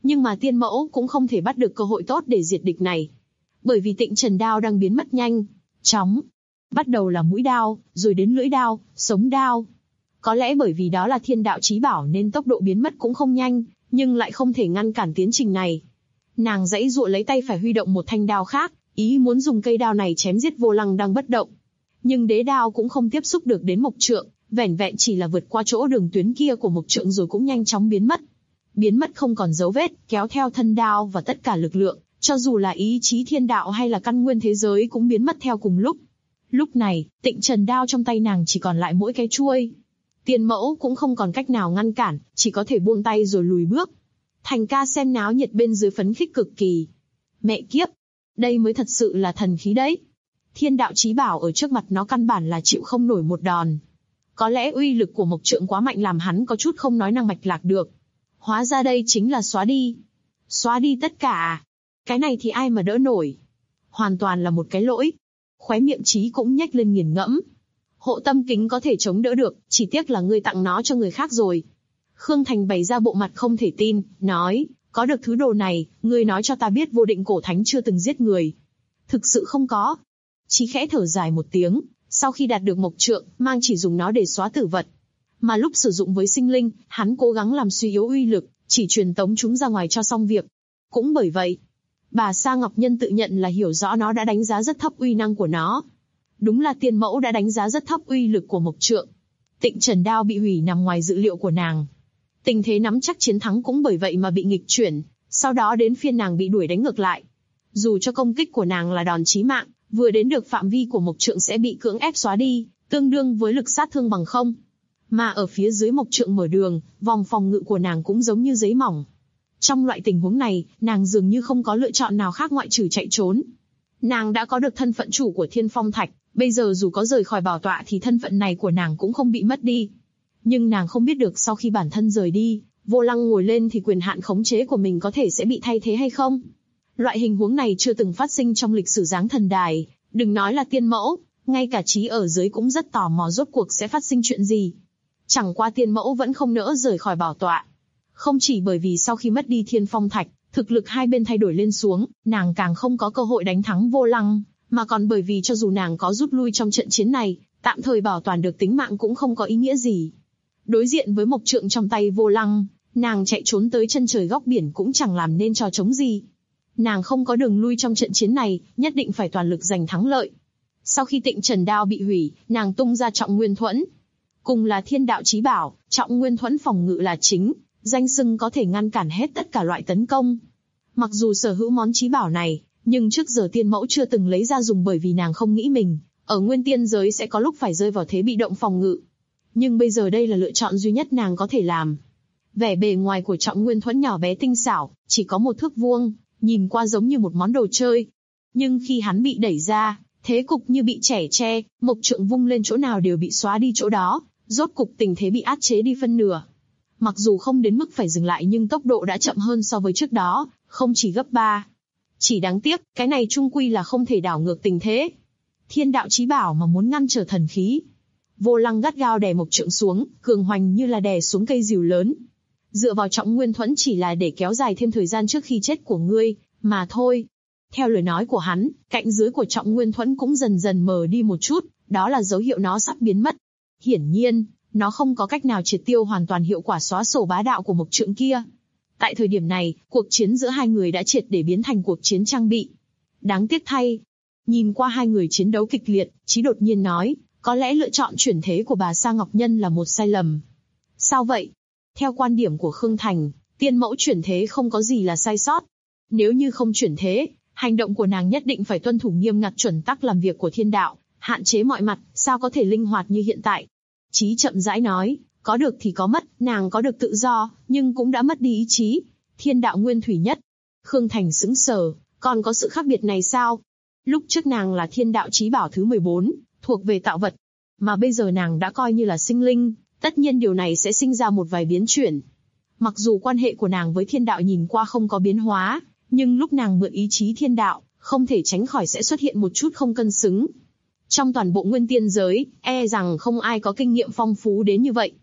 Nhưng mà tiên mẫu cũng không thể bắt được cơ hội tốt để diệt địch này. Bởi vì Tịnh Trần đao đang biến mất nhanh chóng. Bắt đầu là mũi đao, rồi đến lưỡi đao, sống đao. Có lẽ bởi vì đó là thiên đạo chí bảo nên tốc độ biến mất cũng không nhanh, nhưng lại không thể ngăn cản tiến trình này. Nàng giãy giụa lấy tay phải huy động một thanh đao khác, ý muốn dùng cây đao này chém giết Vô Lăng đang bất động. Nhưng đế đao cũng không tiếp xúc được đến mộc trượng, vẻn vẹn chỉ là vượt qua chỗ đường tuyến kia của mộc trượng rồi cũng nhanh chóng biến mất. Biến mất không còn dấu vết, kéo theo thân đao và tất cả lực lượng, cho dù là ý chí thiên đạo hay là căn nguyên thế giới cũng biến mất theo cùng lúc. Lúc này, Tịnh Trần đao trong tay nàng chỉ còn lại mỗi cái chuôi. Tiên mẫu cũng không còn cách nào ngăn cản, chỉ có thể buông tay rồi lùi bước. Thành ca xem náo nhiệt bên dưới phấn khích cực kỳ. Mẹ kiếp, đây mới thật sự là thần khí đấy. Thiên đạo chí bảo ở trước mặt nó căn bản là chịu không nổi một đòn. Có lẽ uy lực của mộc trượng quá mạnh làm hắn có chút không nói năng mạch lạc được. Hóa ra đây chính là xóa đi. Xóa đi tất cả. Cái này thì ai mà đỡ nổi. Hoàn toàn là một cái lỗi. Khóe miệng Chí cũng nhếch lên nghiền ngẫm. Hộ tâm kính có thể chống đỡ được, chỉ tiếc là ngươi tặng nó cho người khác rồi. Khương Thành bày ra bộ mặt không thể tin, nói, có được thứ đồ này, ngươi nói cho ta biết Vô Định cổ thánh chưa từng giết người. Thực sự không có. Chí khẽ thở dài một tiếng, sau khi đạt được mộc trượng, mang chỉ dùng nó để xóa tử vật. Mà lúc sử dụng với sinh linh, hắn cố gắng làm suy yếu uy lực, chỉ truyền tống chúng ra ngoài cho xong việc. Cũng bởi vậy, bà Sa Ngọc Nhân tự nhận là hiểu rõ nó đã đánh giá rất thấp uy năng của nó. Đúng là tiên mẫu đã đánh giá rất thấp uy lực của mộc trượng. Tịnh Trần đao bị hủy nằm ngoài dự liệu của nàng. Tình thế nắm chắc chiến thắng cũng bởi vậy mà bị nghịch chuyển, sau đó đến phiên nàng bị đuổi đánh ngược lại. Dù cho công kích của nàng là đòn chí mạng, vừa đến được phạm vi của mộc trượng sẽ bị cưỡng ép xóa đi, tương đương với lực sát thương bằng không. Mà ở phía dưới mộc trượng mở đường, vòng phòng ngự của nàng cũng giống như giấy mỏng. Trong loại tình huống này, nàng dường như không có lựa chọn nào khác ngoại trừ chạy trốn. Nàng đã có được thân phận chủ của Thiên Phong Thạch, bây giờ dù có rời khỏi bảo tọa thì thân phận này của nàng cũng không bị mất đi. Nhưng nàng không biết được sau khi bản thân rời đi, Vô Lăng ngồi lên thì quyền hạn khống chế của mình có thể sẽ bị thay thế hay không. Loại hình huống này chưa từng phát sinh trong lịch sử Giáng Thần Đài, đừng nói là tiên mẫu, ngay cả Chí ở dưới cũng rất tò mò rốt cuộc sẽ phát sinh chuyện gì. Chẳng qua tiên mẫu vẫn không nỡ rời khỏi bảo tọa. Không chỉ bởi vì sau khi mất đi Thiên Phong Thạch, thực lực hai bên thay đổi lên xuống, nàng càng không có cơ hội đánh thắng Vô Lăng, mà còn bởi vì cho dù nàng có rút lui trong trận chiến này, tạm thời bảo toàn được tính mạng cũng không có ý nghĩa gì. Đối diện với mộc trượng trong tay Vô Lăng, nàng chạy trốn tới chân trời góc biển cũng chẳng làm nên trò trống gì. Nàng không có đường lui trong trận chiến này, nhất định phải toàn lực giành thắng lợi. Sau khi Tịnh Trần đao bị hủy, nàng tung ra Trọng Nguyên Thuẫn. Cùng là thiên đạo chí bảo, Trọng Nguyên Thuẫn phòng ngự là chính, danh xưng có thể ngăn cản hết tất cả loại tấn công. Mặc dù sở hữu món chí bảo này, nhưng trước giờ tiên mẫu chưa từng lấy ra dùng bởi vì nàng không nghĩ mình, ở nguyên tiên giới sẽ có lúc phải rơi vào thế bị động phòng ngự. Nhưng bây giờ đây là lựa chọn duy nhất nàng có thể làm. Vẻ bề ngoài của Trọng Nguyên Thuẫn nhỏ bé tinh xảo, chỉ có 1 thước vuông, nhìn qua giống như một món đồ chơi. Nhưng khi hắn bị đẩy ra, thế cục như bị chẻ tre, mộc trượng vung lên chỗ nào đều bị xóa đi chỗ đó, rốt cục tình thế bị áp chế đi phân nửa. Mặc dù không đến mức phải dừng lại nhưng tốc độ đã chậm hơn so với trước đó, không chỉ gấp 3. Chỉ đáng tiếc, cái này chung quy là không thể đảo ngược tình thế. Thiên đạo chí bảo mà muốn ngăn trở thần khí. Vô Lăng gắt gao đè mộc trượng xuống, cường hoành như là đè xuống cây rìu lớn. Dựa vào Trọng Nguyên Thuẫn chỉ là để kéo dài thêm thời gian trước khi chết của ngươi, mà thôi. Theo lời nói của hắn, cạnh dưới của Trọng Nguyên Thuẫn cũng dần dần mờ đi một chút, đó là dấu hiệu nó sắp biến mất. Hiển nhiên, nó không có cách nào triệt tiêu hoàn toàn hiệu quả xóa sổ bá đạo của mộc trượng kia. Tại thời điểm này, cuộc chiến giữa hai người đã triệt để biến thành cuộc chiến trang bị. Đáng tiếc thay, nhìn qua hai người chiến đấu kịch liệt, Chí đột nhiên nói, có lẽ lựa chọn chuyển thế của bà Sa Ngọc Nhân là một sai lầm. Sao vậy? Theo quan điểm của Khương Thành, tiên mẫu chuyển thế không có gì là sai sót. Nếu như không chuyển thế, hành động của nàng nhất định phải tuân thủ nghiêm ngặt chuẩn tắc làm việc của thiên đạo, hạn chế mọi mặt, sao có thể linh hoạt như hiện tại. Chí chậm rãi nói, có được thì có mất, nàng có được tự do, nhưng cũng đã mất đi ý chí. Thiên đạo nguyên thủy nhất. Khương Thành sững sờ, còn có sự khác biệt này sao? Lúc trước nàng là thiên đạo chí bảo thứ 14, thuộc về tạo vật. Mà bây giờ nàng đã coi như là sinh linh, tất nhiên điều này sẽ sinh ra một vài biến chuyển. Mặc dù quan hệ của nàng với thiên đạo nhìn qua không có biến hóa, nhưng lúc nàng mượn ý chí thiên đạo, không thể tránh khỏi sẽ xuất hiện một chút không cân xứng. Trong toàn bộ nguyên tiên giới, e rằng không ai có kinh nghiệm phong phú đến như vậy.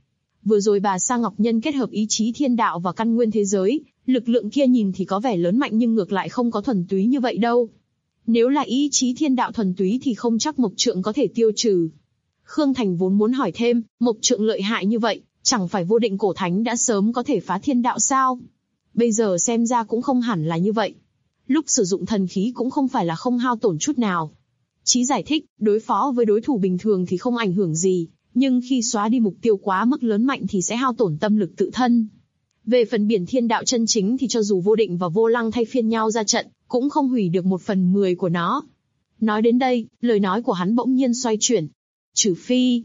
Vừa rồi bà Sa Ngọc Nhân kết hợp ý chí thiên đạo và căn nguyên thế giới, lực lượng kia nhìn thì có vẻ lớn mạnh nhưng ngược lại không có thuần túy như vậy đâu. Nếu là ý chí thiên đạo thuần túy thì không chắc Mộc Trượng có thể tiêu trừ. Khương Thành vốn muốn hỏi thêm, Mộc Trượng lợi hại như vậy, chẳng phải Vô Định Cổ Thánh đã sớm có thể phá thiên đạo sao? Bây giờ xem ra cũng không hẳn là như vậy. Lúc sử dụng thần khí cũng không phải là không hao tổn chút nào. Chí giải thích, đối phó với đối thủ bình thường thì không ảnh hưởng gì, nhưng khi xóa đi mục tiêu quá mức lớn mạnh thì sẽ hao tổn tâm lực tự thân. Về phần biển thiên đạo chân chính thì cho dù Vô Định và Vô Lăng thay phiên nhau ra trận, cũng không hủy được 1/10 của nó. Nói đến đây, lời nói của hắn bỗng nhiên xoay chuyển. Trừ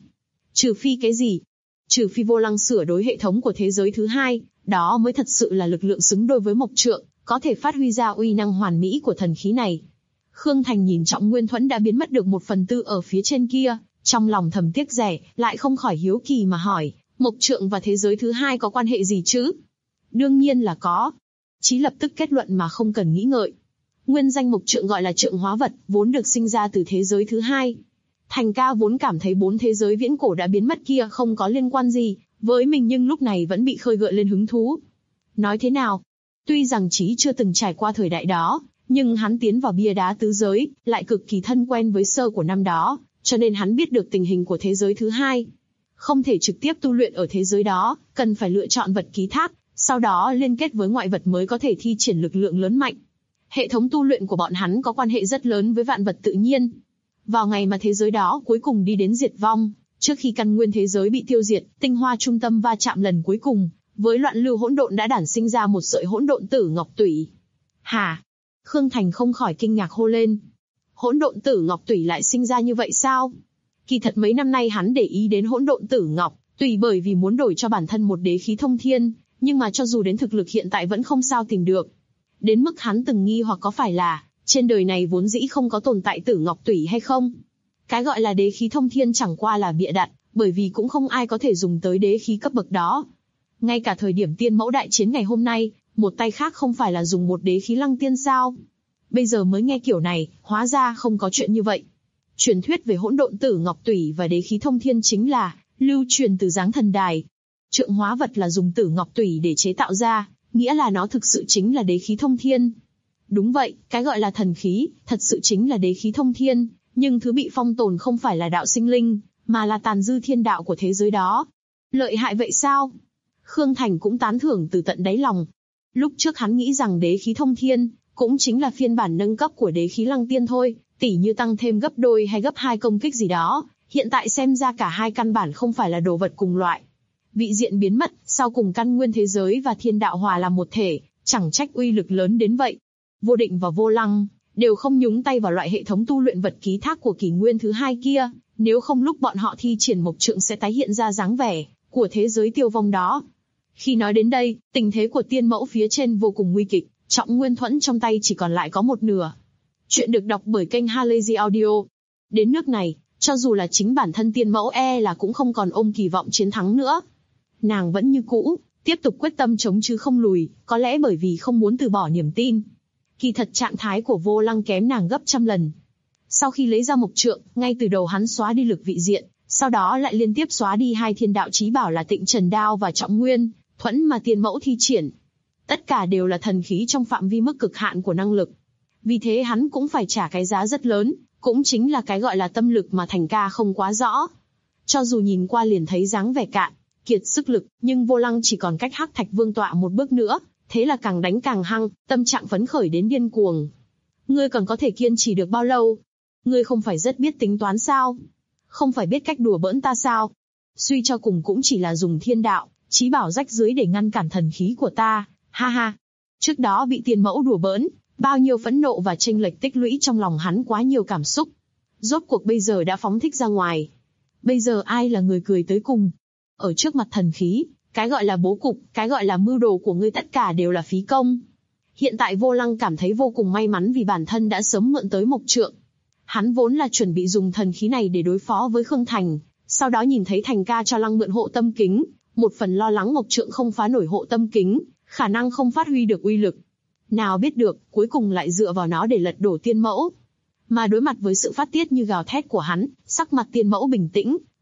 phi cái gì? Trừ phi Vô Lăng sửa đổi hệ thống của thế giới thứ hai, đó mới thật sự là lực lượng xứng đôi với Mộc Trượng, có thể phát huy ra uy năng hoàn mỹ của thần khí này. Khương Thành nhìn Trọng Nguyên Thuẫn đã biến mất được 1/4 ở phía trên kia, trong lòng thầm tiếc rẻ, lại không khỏi hiếu kỳ mà hỏi, Mộc Trượng và thế giới thứ hai có quan hệ gì chứ? Đương nhiên là có. Chí lập tức kết luận mà không cần nghĩ ngợi. Nguyên danh Mộc Trượng gọi là Trượng Hóa Vật, vốn được sinh ra từ thế giới thứ hai. Thành ca vốn cảm thấy 4 thế giới viễn cổ đã biến mất kia không có liên quan gì với mình, nhưng lúc này vẫn bị khơi gợi lên hứng thú. Nói thế nào? Tuy rằng Chí chưa từng trải qua thời đại đó, nhưng hắn tiến vào bia đá tứ giới, lại cực kỳ thân quen với sơ của năm đó, cho nên hắn biết được tình hình của thế giới thứ hai. Không thể trực tiếp tu luyện ở thế giới đó, cần phải lựa chọn vật ký thác, sau đó liên kết với ngoại vật mới có thể thi triển lực lượng lớn mạnh. Hệ thống tu luyện của bọn hắn có quan hệ rất lớn với vạn vật tự nhiên. Vào ngày mà thế giới đó cuối cùng đi đến diệt vong, trước khi căn nguyên thế giới bị tiêu diệt, tinh hoa trung tâm va chạm lần cuối cùng, với loạn lưu hỗn độn đã đản sinh ra một sợi hỗn độn tử ngọc tủy. Hả? Khương Thành không khỏi kinh ngạc hô lên. Hỗn độn tử ngọc tủy lại sinh ra như vậy sao? Kỳ thật mấy năm nay hắn để ý đến hỗn độn tử ngọc tùy bởi vì muốn đổi cho bản thân một đế khí thông thiên, nhưng mà cho dù đến thực lực hiện tại vẫn không sao tìm được. Đến mức hắn từng nghi hoặc có phải là trên đời này vốn dĩ không có tồn tại tử ngọc tủy hay không? Cái gọi là đế khí thông thiên chẳng qua là bịa đặt, bởi vì cũng không ai có thể dùng tới đế khí cấp bậc đó. Ngay cả thời điểm tiên mẫu đại chiến ngày hôm nay, một tay khác không phải là dùng một đế khí lăng tiên sao? Bây giờ mới nghe kiểu này, hóa ra không có chuyện như vậy. Truyền thuyết về hỗn độn tử ngọc tủy và đế khí thông thiên chính là lưu truyền từ Giáng Thần Đài. Trượng Hóa Vật là dùng tử ngọc tủy để chế tạo ra, nghĩa là nó thực sự chính là đế khí thông thiên. Đúng vậy, cái gọi là thần khí, thật sự chính là đế khí thông thiên, nhưng thứ bị phong tồn không phải là đạo sinh linh, mà là tàn dư thiên đạo của thế giới đó. Lợi hại vậy sao? Khương Thành cũng tán thưởng từ tận đáy lòng. Lúc trước hắn nghĩ rằng đế khí thông thiên cũng chính là phiên bản nâng cấp của đế khí lăng tiên thôi, tỉ như tăng thêm gấp đôi hay gấp 2 công kích gì đó. Hiện tại xem ra cả hai căn bản không phải là đồ vật cùng loại. Vị diện biến mất, sau cùng căn nguyên thế giới và thiên đạo hòa làm một thể, chẳng trách uy lực lớn đến vậy. Vô Định và Vô Lăng đều không nhúng tay vào loại hệ thống tu luyện vật ký thác của kỷ nguyên thứ hai kia, nếu không lúc bọn họ thi triển Mộc Trượng sẽ tái hiện ra dáng vẻ của thế giới tiêu vong đó. Khi nói đến đây, tình thế của tiên mẫu phía trên vô cùng nguy kịch, Trọng Nguyên Thuẫn trong tay chỉ còn lại có một nửa. Chuyện được đọc bởi kênh Halazy Audio. Đến nước này, cho dù là chính bản thân tiên mẫu là cũng không còn ôm kỳ vọng chiến thắng nữa. Nàng vẫn như cũ, tiếp tục quyết tâm chống chứ không lùi, có lẽ bởi vì không muốn từ bỏ niềm tin. Kỳ thật trạng thái của Vô Lăng kém nàng gấp trăm lần. Sau khi lấy ra Mộc Trượng, ngay từ đầu hắn xóa đi lực vị diện, sau đó lại liên tiếp xóa đi hai thiên đạo chí bảo là Tịnh Trần Đao và Trọng Nguyên Thuẫn mà tiên mẫu thi triển. Tất cả đều là thần khí trong phạm vi mức cực hạn của năng lực. Vì thế hắn cũng phải trả cái giá rất lớn, cũng chính là cái gọi là tâm lực mà Thành ca không quá rõ. Cho dù nhìn qua liền thấy dáng vẻ cạn, kiệt sức lực, nhưng Vô Lăng chỉ còn cách Hắc Thạch Vương tọa một bước nữa, thế là càng đánh càng hăng, tâm trạng phấn khởi đến điên cuồng. Ngươi còn có thể kiên trì được bao lâu? Ngươi không phải rất biết tính toán sao? Không phải biết cách đùa bỡn ta sao? Suy cho cùng cũng chỉ là dùng thiên đạo, chí bảo rách dưới để ngăn cản thần khí của ta, ha ha. Trước đó bị tiên mẫu đùa bỡn, bao nhiêu phẫn nộ và chênh lệch tích lũy trong lòng hắn quá nhiều cảm xúc. Rốt cuộc bây giờ đã phóng thích ra ngoài. Bây giờ ai là người cười tới cùng? Ở trước mặt thần khí, cái gọi là bố cục, cái gọi là mưu đồ của ngươi tất cả đều là phí công. Hiện tại Vô Lăng cảm thấy vô cùng may mắn vì bản thân đã sớm mượn tới Mộc Trượng. Hắn vốn là chuẩn bị dùng thần khí này để đối phó với Khương Thành, sau đó nhìn thấy Thành ca cho Lăng mượn hộ tâm kính, một phần lo lắng Mộc Trượng không phá nổi hộ tâm kính, khả năng không phát huy được uy lực. Nào biết được, cuối cùng lại dựa vào nó để lật đổ tiên mẫu. Mà đối mặt với sự phát tiết như gào thét của hắn, sắc mặt tiên mẫu bình tĩnh,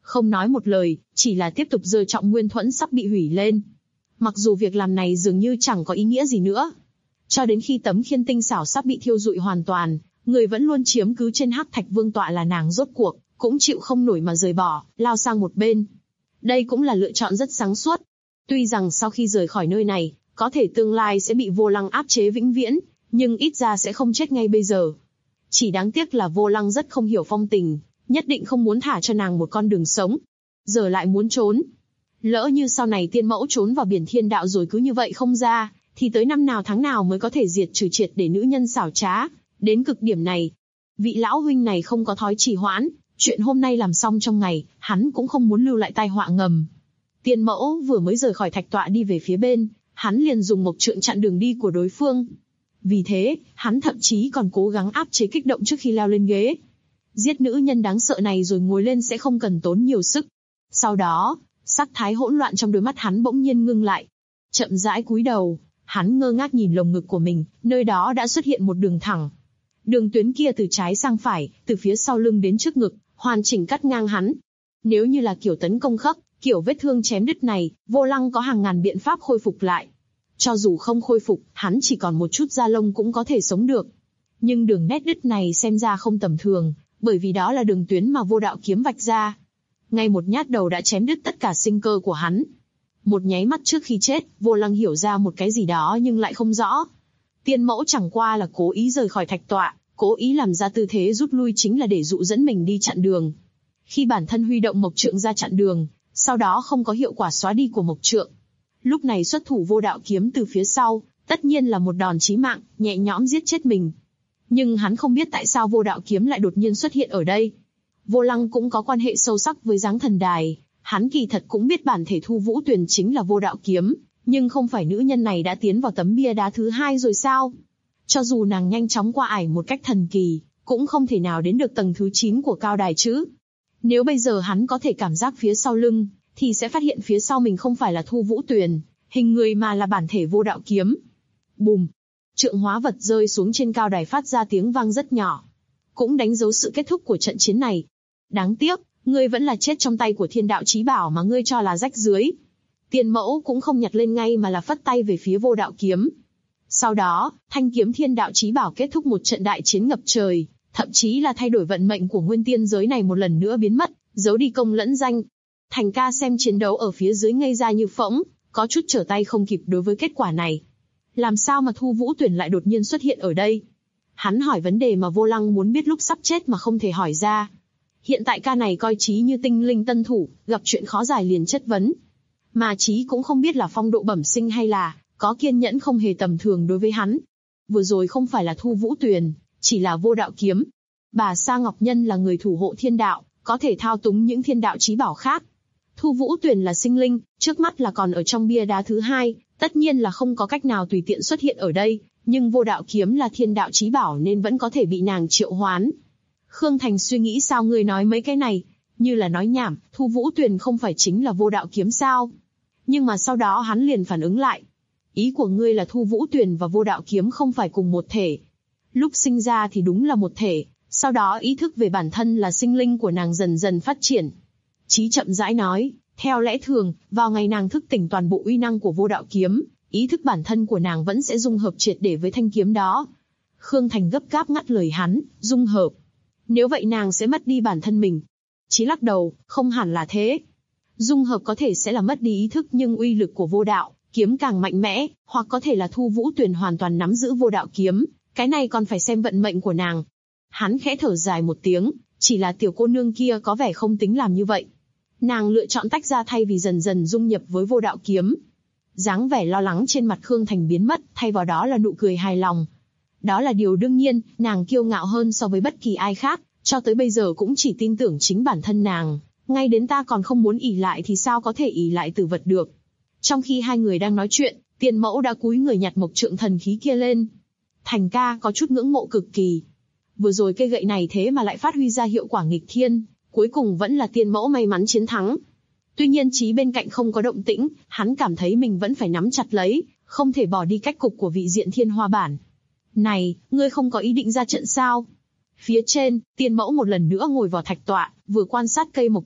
Không nói một lời, chỉ là tiếp tục giơ trọng nguyên thuẫn sắp bị hủy lên. Mặc dù việc làm này dường như chẳng có ý nghĩa gì nữa. Cho đến khi tấm khiên tinh xảo sắp bị thiêu rụi hoàn toàn, người vẫn luôn chiếm cứ trên Hắc Thạch Vương tọa là nàng rốt cuộc cũng chịu không nổi mà rời bỏ, lao sang một bên. Đây cũng là lựa chọn rất sáng suốt. Tuy rằng sau khi rời khỏi nơi này, có thể tương lai sẽ bị Vô Lăng áp chế vĩnh viễn, nhưng ít ra sẽ không chết ngay bây giờ. Chỉ đáng tiếc là Vô Lăng rất không hiểu phong tình, nhất định không muốn thả cho nàng một con đường sống. Giờ lại muốn trốn. Lỡ như sau này tiên mẫu trốn vào biển thiên đạo rồi cứ như vậy không ra, thì tới năm nào tháng nào mới có thể diệt trừ triệt để nữ nhân xảo trá, đến cực điểm này. Vị lão huynh này không có thói trì hoãn, chuyện hôm nay làm xong trong ngày, hắn cũng không muốn lưu lại tai họa ngầm. Tiên mẫu vừa mới rời khỏi thạch tọa đi về phía bên, hắn liền dùng mộc trượng chặn đường đi của đối phương. Vì thế, hắn thậm chí còn cố gắng áp chế kích động trước khi leo lên ghế. Giết nữ nhân đáng sợ này rồi ngồi lên sẽ không cần tốn nhiều sức. Sau đó, sắc thái hỗn loạn trong đôi mắt hắn bỗng nhiên ngưng lại. Chậm rãi cúi đầu, hắn ngơ ngác nhìn lồng ngực của mình, nơi đó đã xuất hiện một đường thẳng. Đường tuyến kia từ trái sang phải, từ phía sau lưng đến trước ngực, hoàn chỉnh cắt ngang hắn. Nếu như là kiểu tấn công khắc, kiểu vết thương chém đứt này, Vô Lăng có hàng ngàn biện pháp khôi phục lại. Cho dù không khôi phục, hắn chỉ còn một chút da lông cũng có thể sống được. Nhưng đường nét đứt này xem ra không tầm thường, bởi vì đó là đường tuyến mà Vô Đạo kiếm vạch ra. Ngay một nhát đầu đã chém đứt tất cả sinh cơ của hắn. Một nháy mắt trước khi chết, Vô Lăng hiểu ra một cái gì đó nhưng lại không rõ. Tiên mẫu chẳng qua là cố ý rời khỏi thạch tọa, cố ý làm ra tư thế rút lui chính là để dụ dẫn mình đi chặn đường. Khi bản thân huy động mộc trượng ra chặn đường, sau đó không có hiệu quả xóa đi của mộc trượng. Lúc này xuất thủ Vô Đạo kiếm từ phía sau, tất nhiên là một đòn chí mạng, nhẹ nhõm giết chết mình. Nhưng hắn không biết tại sao Vô Đạo kiếm lại đột nhiên xuất hiện ở đây. Vô Lăng cũng có quan hệ sâu sắc với Giáng Thần Đài, hắn kỳ thật cũng biết bản thể Thu Vũ Tuyền chính là Vô Đạo kiếm, nhưng không phải nữ nhân này đã tiến vào tấm bia đá thứ hai rồi sao? Cho dù nàng nhanh chóng qua ải một cách thần kỳ, cũng không thể nào đến được tầng thứ 9 của cao đài chứ. Nếu bây giờ hắn có thể cảm giác phía sau lưng, thì sẽ phát hiện phía sau mình không phải là Thu Vũ Tuyền, hình người mà là bản thể Vô Đạo kiếm. Bùm! Trượng hóa vật rơi xuống trên cao đài phát ra tiếng vang rất nhỏ. Cũng đánh dấu sự kết thúc của trận chiến này. Đáng tiếc, ngươi vẫn là chết trong tay của thiên đạo chí bảo mà ngươi cho là rách rưới. Tiên mẫu cũng không nhặt lên ngay mà là phất tay về phía Vô Đạo kiếm. Sau đó, thanh kiếm thiên đạo chí bảo kết thúc một trận đại chiến ngập trời, thậm chí là thay đổi vận mệnh của nguyên tiên giới này một lần nữa biến mất, giấu đi công lẫn danh. Thành ca xem chiến đấu ở phía dưới ngây ra như phỗng, có chút trở tay không kịp đối với kết quả này. Làm sao mà Thu Vũ Tuyền lại đột nhiên xuất hiện ở đây? Hắn hỏi vấn đề mà Vô Lăng muốn biết lúc sắp chết mà không thể hỏi ra. Hiện tại ca này coi Chí như tinh linh tân thủ, gặp chuyện khó giải liền chất vấn. Mà Chí cũng không biết là phong độ bẩm sinh hay là có kiên nhẫn không hề tầm thường đối với hắn. Vừa rồi không phải là Thu Vũ Tuyền, chỉ là Vô Đạo kiếm. Bà Sa Ngọc Nhân là người thủ hộ thiên đạo, có thể thao túng những thiên đạo chí bảo khác. Thu Vũ Tuyền là sinh linh, trước mắt là còn ở trong bia đá thứ hai, tất nhiên là không có cách nào tùy tiện xuất hiện ở đây, nhưng Vô Đạo kiếm là thiên đạo chí bảo nên vẫn có thể bị nàng triệu hoán. Khương Thành suy nghĩ sao ngươi nói mấy cái này, như là nói nhảm, Thu Vũ Tuyền không phải chính là Vô Đạo kiếm sao? Nhưng mà sau đó hắn liền phản ứng lại. Ý của ngươi là Thu Vũ Tuyền và Vô Đạo kiếm không phải cùng một thể. Lúc sinh ra thì đúng là một thể, sau đó ý thức về bản thân là sinh linh của nàng dần dần phát triển. Chí chậm rãi nói, theo lẽ thường, vào ngày nàng thức tỉnh toàn bộ uy năng của Vô Đạo kiếm, ý thức bản thân của nàng vẫn sẽ dung hợp triệt để với thanh kiếm đó. Khương Thành gấp gáp ngắt lời hắn, dung hợp. Nếu vậy nàng sẽ mất đi bản thân mình. Chí lắc đầu, không hẳn là thế. Dung hợp có thể sẽ là mất đi ý thức nhưng uy lực của Vô Đạo kiếm càng mạnh mẽ, hoặc có thể là Thu Vũ Tuyền hoàn toàn nắm giữ Vô Đạo kiếm, cái này còn phải xem vận mệnh của nàng. Hắn khẽ thở dài một tiếng, chỉ là tiểu cô nương kia có vẻ không tính làm như vậy. Nàng lựa chọn tách ra thay vì dần dần dung nhập với Vô Đạo kiếm. Dáng vẻ lo lắng trên mặt Khương Thành biến mất, thay vào đó là nụ cười hài lòng. Đó là điều đương nhiên, nàng kiêu ngạo hơn so với bất kỳ ai khác, cho tới bây giờ cũng chỉ tin tưởng chính bản thân nàng, ngay đến ta còn không muốn ỷ lại thì sao có thể ỷ lại từ vật được. Trong khi hai người đang nói chuyện, Tiền Mẫu đã cúi người nhặt mộc trượng thần khí kia lên. Thành ca có chút ngưỡng mộ cực kỳ. Vừa rồi cây gậy này thế mà lại phát huy ra hiệu quả nghịch thiên, cuối cùng vẫn là Tiền Mẫu may mắn chiến thắng. Tuy nhiên Chí bên cạnh không có động tĩnh, hắn cảm thấy mình vẫn phải nắm chặt lấy, không thể bỏ đi cách cục của vị diện thiên hoa bản. Này, ngươi không có ý định ra trận sao? Phía trên, Tiền Mẫu một lần nữa ngồi vào thạch tọa, vừa quan sát cây mộc trượng,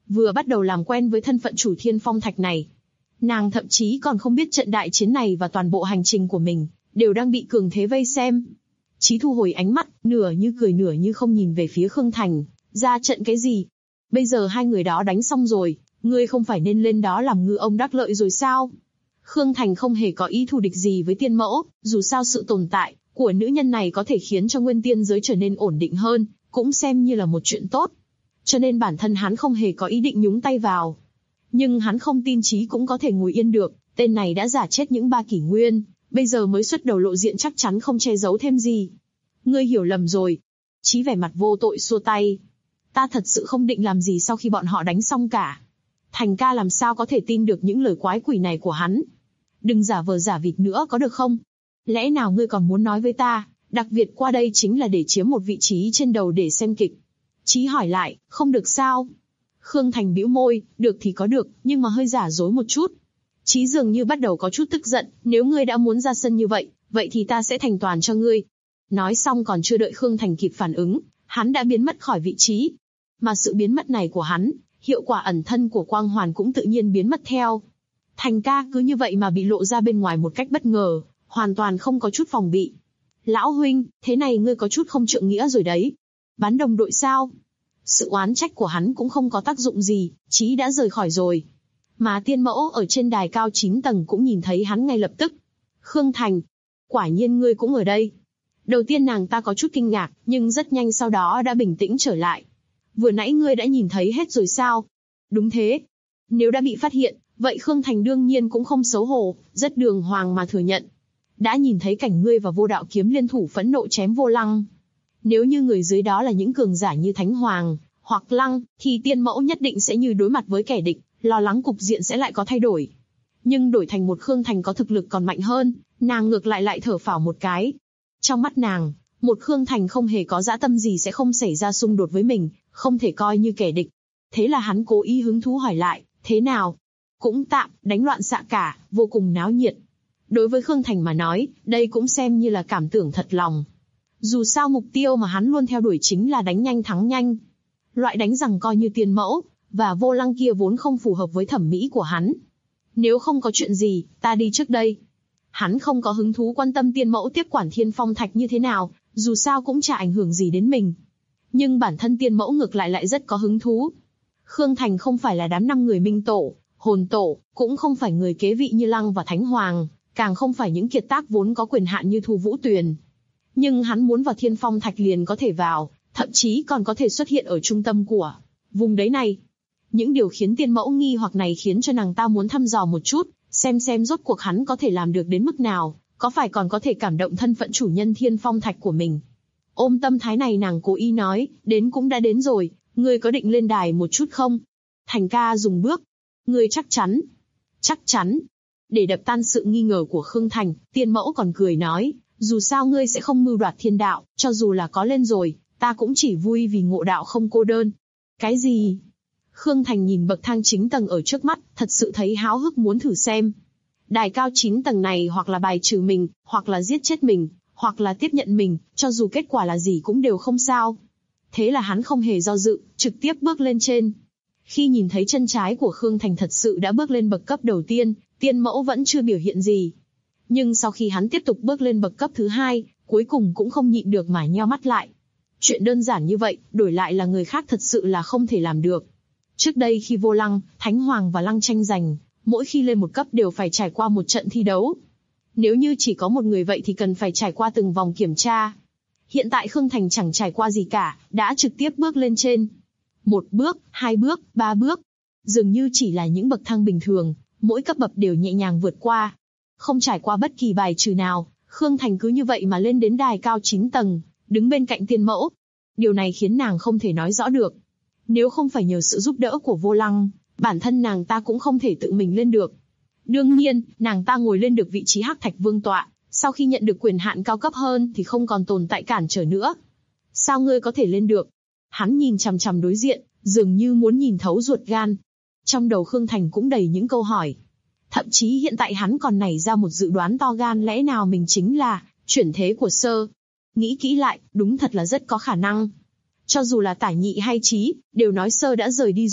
vừa bắt đầu làm quen với thân phận chủ Thiên Phong Thạch này. Nàng thậm chí còn không biết trận đại chiến này và toàn bộ hành trình của mình đều đang bị cường thế vây xem. Chí thu hồi ánh mắt, nửa như cười nửa như không nhìn về phía Khương Thành, ra trận cái gì? Bây giờ hai người đó đánh xong rồi, ngươi không phải nên lên đó làm ngư ông đắc lợi rồi sao? Khương Thành không hề có ý thù địch gì với tiên mẫu, dù sao sự tồn tại của nữ nhân này có thể khiến cho nguyên tiên giới trở nên ổn định hơn, cũng xem như là một chuyện tốt. Cho nên bản thân hắn không hề có ý định nhúng tay vào. Nhưng hắn không tin Chí cũng có thể ngồi yên được, tên này đã giả chết những 3 kỷ nguyên, bây giờ mới xuất đầu lộ diện chắc chắn không che giấu thêm gì. Ngươi hiểu lầm rồi. Chí vẻ mặt vô tội xua tay. Ta thật sự không định làm gì sau khi bọn họ đánh xong cả. Thành ca làm sao có thể tin được những lời quái quỷ này của hắn. Đừng giả vờ giả vịt nữa có được không? Lẽ nào ngươi còn muốn nói với ta, đặc biệt qua đây chính là để chiếm một vị trí trên đầu để xem kịch? Chí hỏi lại, không được sao? Khương Thành bĩu môi, được thì có được, nhưng mà hơi giả dối một chút. Chí dường như bắt đầu có chút tức giận, nếu ngươi đã muốn ra sân như vậy, vậy thì ta sẽ thành toàn cho ngươi. Nói xong còn chưa đợi Khương Thành kịp phản ứng, hắn đã biến mất khỏi vị trí. Mà sự biến mất này của hắn, hiệu quả ẩn thân của quang hoàn cũng tự nhiên biến mất theo. Thành ca cứ như vậy mà bị lộ ra bên ngoài một cách bất ngờ, hoàn toàn không có chút phòng bị. Lão huynh, thế này ngươi có chút không trượng nghĩa rồi đấy. Bán đồng đội sao? Sự oán trách của hắn cũng không có tác dụng gì, Chí đã rời khỏi rồi. Mà tiên mẫu ở trên đài cao 9 tầng cũng nhìn thấy hắn ngay lập tức. Khương Thành, quả nhiên ngươi cũng ở đây. Đầu tiên nàng ta có chút kinh ngạc, nhưng rất nhanh sau đó đã bình tĩnh trở lại. Vừa nãy ngươi đã nhìn thấy hết rồi sao? Đúng thế. Nếu đã bị phát hiện, vậy Khương Thành đương nhiên cũng không xấu hổ, rất đường hoàng mà thừa nhận. Đã nhìn thấy cảnh ngươi và Vô Đạo Kiếm liên thủ phẫn nộ chém Vô Lăng. Nếu như người dưới đó là những cường giả như Thánh Hoàng, hoặc Lăng, thì tiên mẫu nhất định sẽ như đối mặt với kẻ địch, lo lắng cục diện sẽ lại có thay đổi. Nhưng đổi thành một Khương Thành có thực lực còn mạnh hơn, nàng ngược lại thở phào một cái. Trong mắt nàng, một Khương Thành không hề có dã tâm gì sẽ không xảy ra xung đột với mình, không thể coi như kẻ địch. Thế là hắn cố ý hứng thú hỏi lại, thế nào? Cũng tạm, đánh loạn xạ cả, vô cùng náo nhiệt. Đối với Khương Thành mà nói, đây cũng xem như là cảm tưởng thật lòng. Dù sao mục tiêu mà hắn luôn theo đuổi chính là đánh nhanh thắng nhanh. Loại đánh rằng coi như tiên mẫu, và Vô Lăng kia vốn không phù hợp với thẩm mỹ của hắn. Nếu không có chuyện gì, ta đi trước đây. Hắn không có hứng thú quan tâm tiên mẫu tiếp quản Thiên Phong Thạch như thế nào, dù sao cũng chả ảnh hưởng gì đến mình. Nhưng bản thân tiên mẫu ngược lại rất có hứng thú. Khương Thành không phải là đám 5 người minh tổ, hồn tổ, cũng không phải người kế vị như Lăng và Thánh Hoàng, càng không phải những kiệt tác vốn có quyền hạn như Thu Vũ Tuyền. Nhưng hắn muốn vào Thiên Phong Thạch liền có thể vào, thậm chí còn có thể xuất hiện ở trung tâm của vùng đấy này. Những điều khiến tiên mẫu nghi hoặc này khiến cho nàng ta muốn thăm dò một chút, xem rốt cuộc hắn có thể làm được đến mức nào, có phải còn có thể cảm động thân phận chủ nhân Thiên Phong Thạch của mình. Ôm tâm thái này nàng cố ý nói, đến cũng đã đến rồi, ngươi có định lên đài một chút không? Thành ca dùng bước. Ngươi chắc chắn. Chắc chắn. Để đập tan sự nghi ngờ của Khương Thành, tiên mẫu còn cười nói, dù sao ngươi sẽ không mưu đoạt thiên đạo, cho dù là có lên rồi, ta cũng chỉ vui vì ngộ đạo không cô đơn. Cái gì? Khương Thành nhìn bậc thang 9 tầng ở trước mắt, thật sự thấy háo hức muốn thử xem. Đài cao 9 tầng này hoặc là bài trừ mình, hoặc là giết chết mình, hoặc là tiếp nhận mình, cho dù kết quả là gì cũng đều không sao. Thế là hắn không hề do dự, trực tiếp bước lên trên. Khi nhìn thấy chân trái của Khương Thành thật sự đã bước lên bậc cấp đầu tiên, tiên mẫu vẫn chưa biểu hiện gì. Nhưng sau khi hắn tiếp tục bước lên bậc cấp thứ 2, cuối cùng cũng không nhịn được mà nheo mắt lại. Chuyện đơn giản như vậy, đổi lại là người khác thật sự là không thể làm được. Trước đây khi Vô Lăng, Thánh Hoàng và Lăng tranh giành, mỗi khi lên một cấp đều phải trải qua một trận thi đấu. Nếu như chỉ có một người vậy thì cần phải trải qua từng vòng kiểm tra. Hiện tại Khương Thành chẳng trải qua gì cả, đã trực tiếp bước lên trên. 1 bước, 2 bước, 3 bước. Dường như chỉ là những bậc thang bình thường, mỗi cấp bậc đều nhẹ nhàng vượt qua. Không trải qua bất kỳ bài trừ nào, Khương Thành cứ như vậy mà lên đến đài cao 9 tầng, đứng bên cạnh tiên mẫu. Điều này khiến nàng không thể nói rõ được. Nếu không phải nhờ sự giúp đỡ của Vô Lăng, bản thân nàng ta cũng không thể tự mình lên được. Đương nhiên, nàng ta ngồi lên được vị trí Hắc Thạch Vương tọa, sau khi nhận được quyền hạn cao cấp hơn thì không còn tồn tại cản trở nữa. Sao ngươi có thể lên được? Hắn nhìn chằm chằm đối diện, dường như muốn nhìn thấu ruột gan. Trong đầu Khương Thành cũng đầy những câu hỏi. Thậm chí hiện tại hắn còn nảy ra một dự đoán to gan, lẽ nào mình chính là chuyển thế của Sơ. Nghĩ kỹ lại, đúng thật là rất có khả năng. Cho dù là Tả Nhị hay Chí, đều nói Sơ đã rời đi rồi,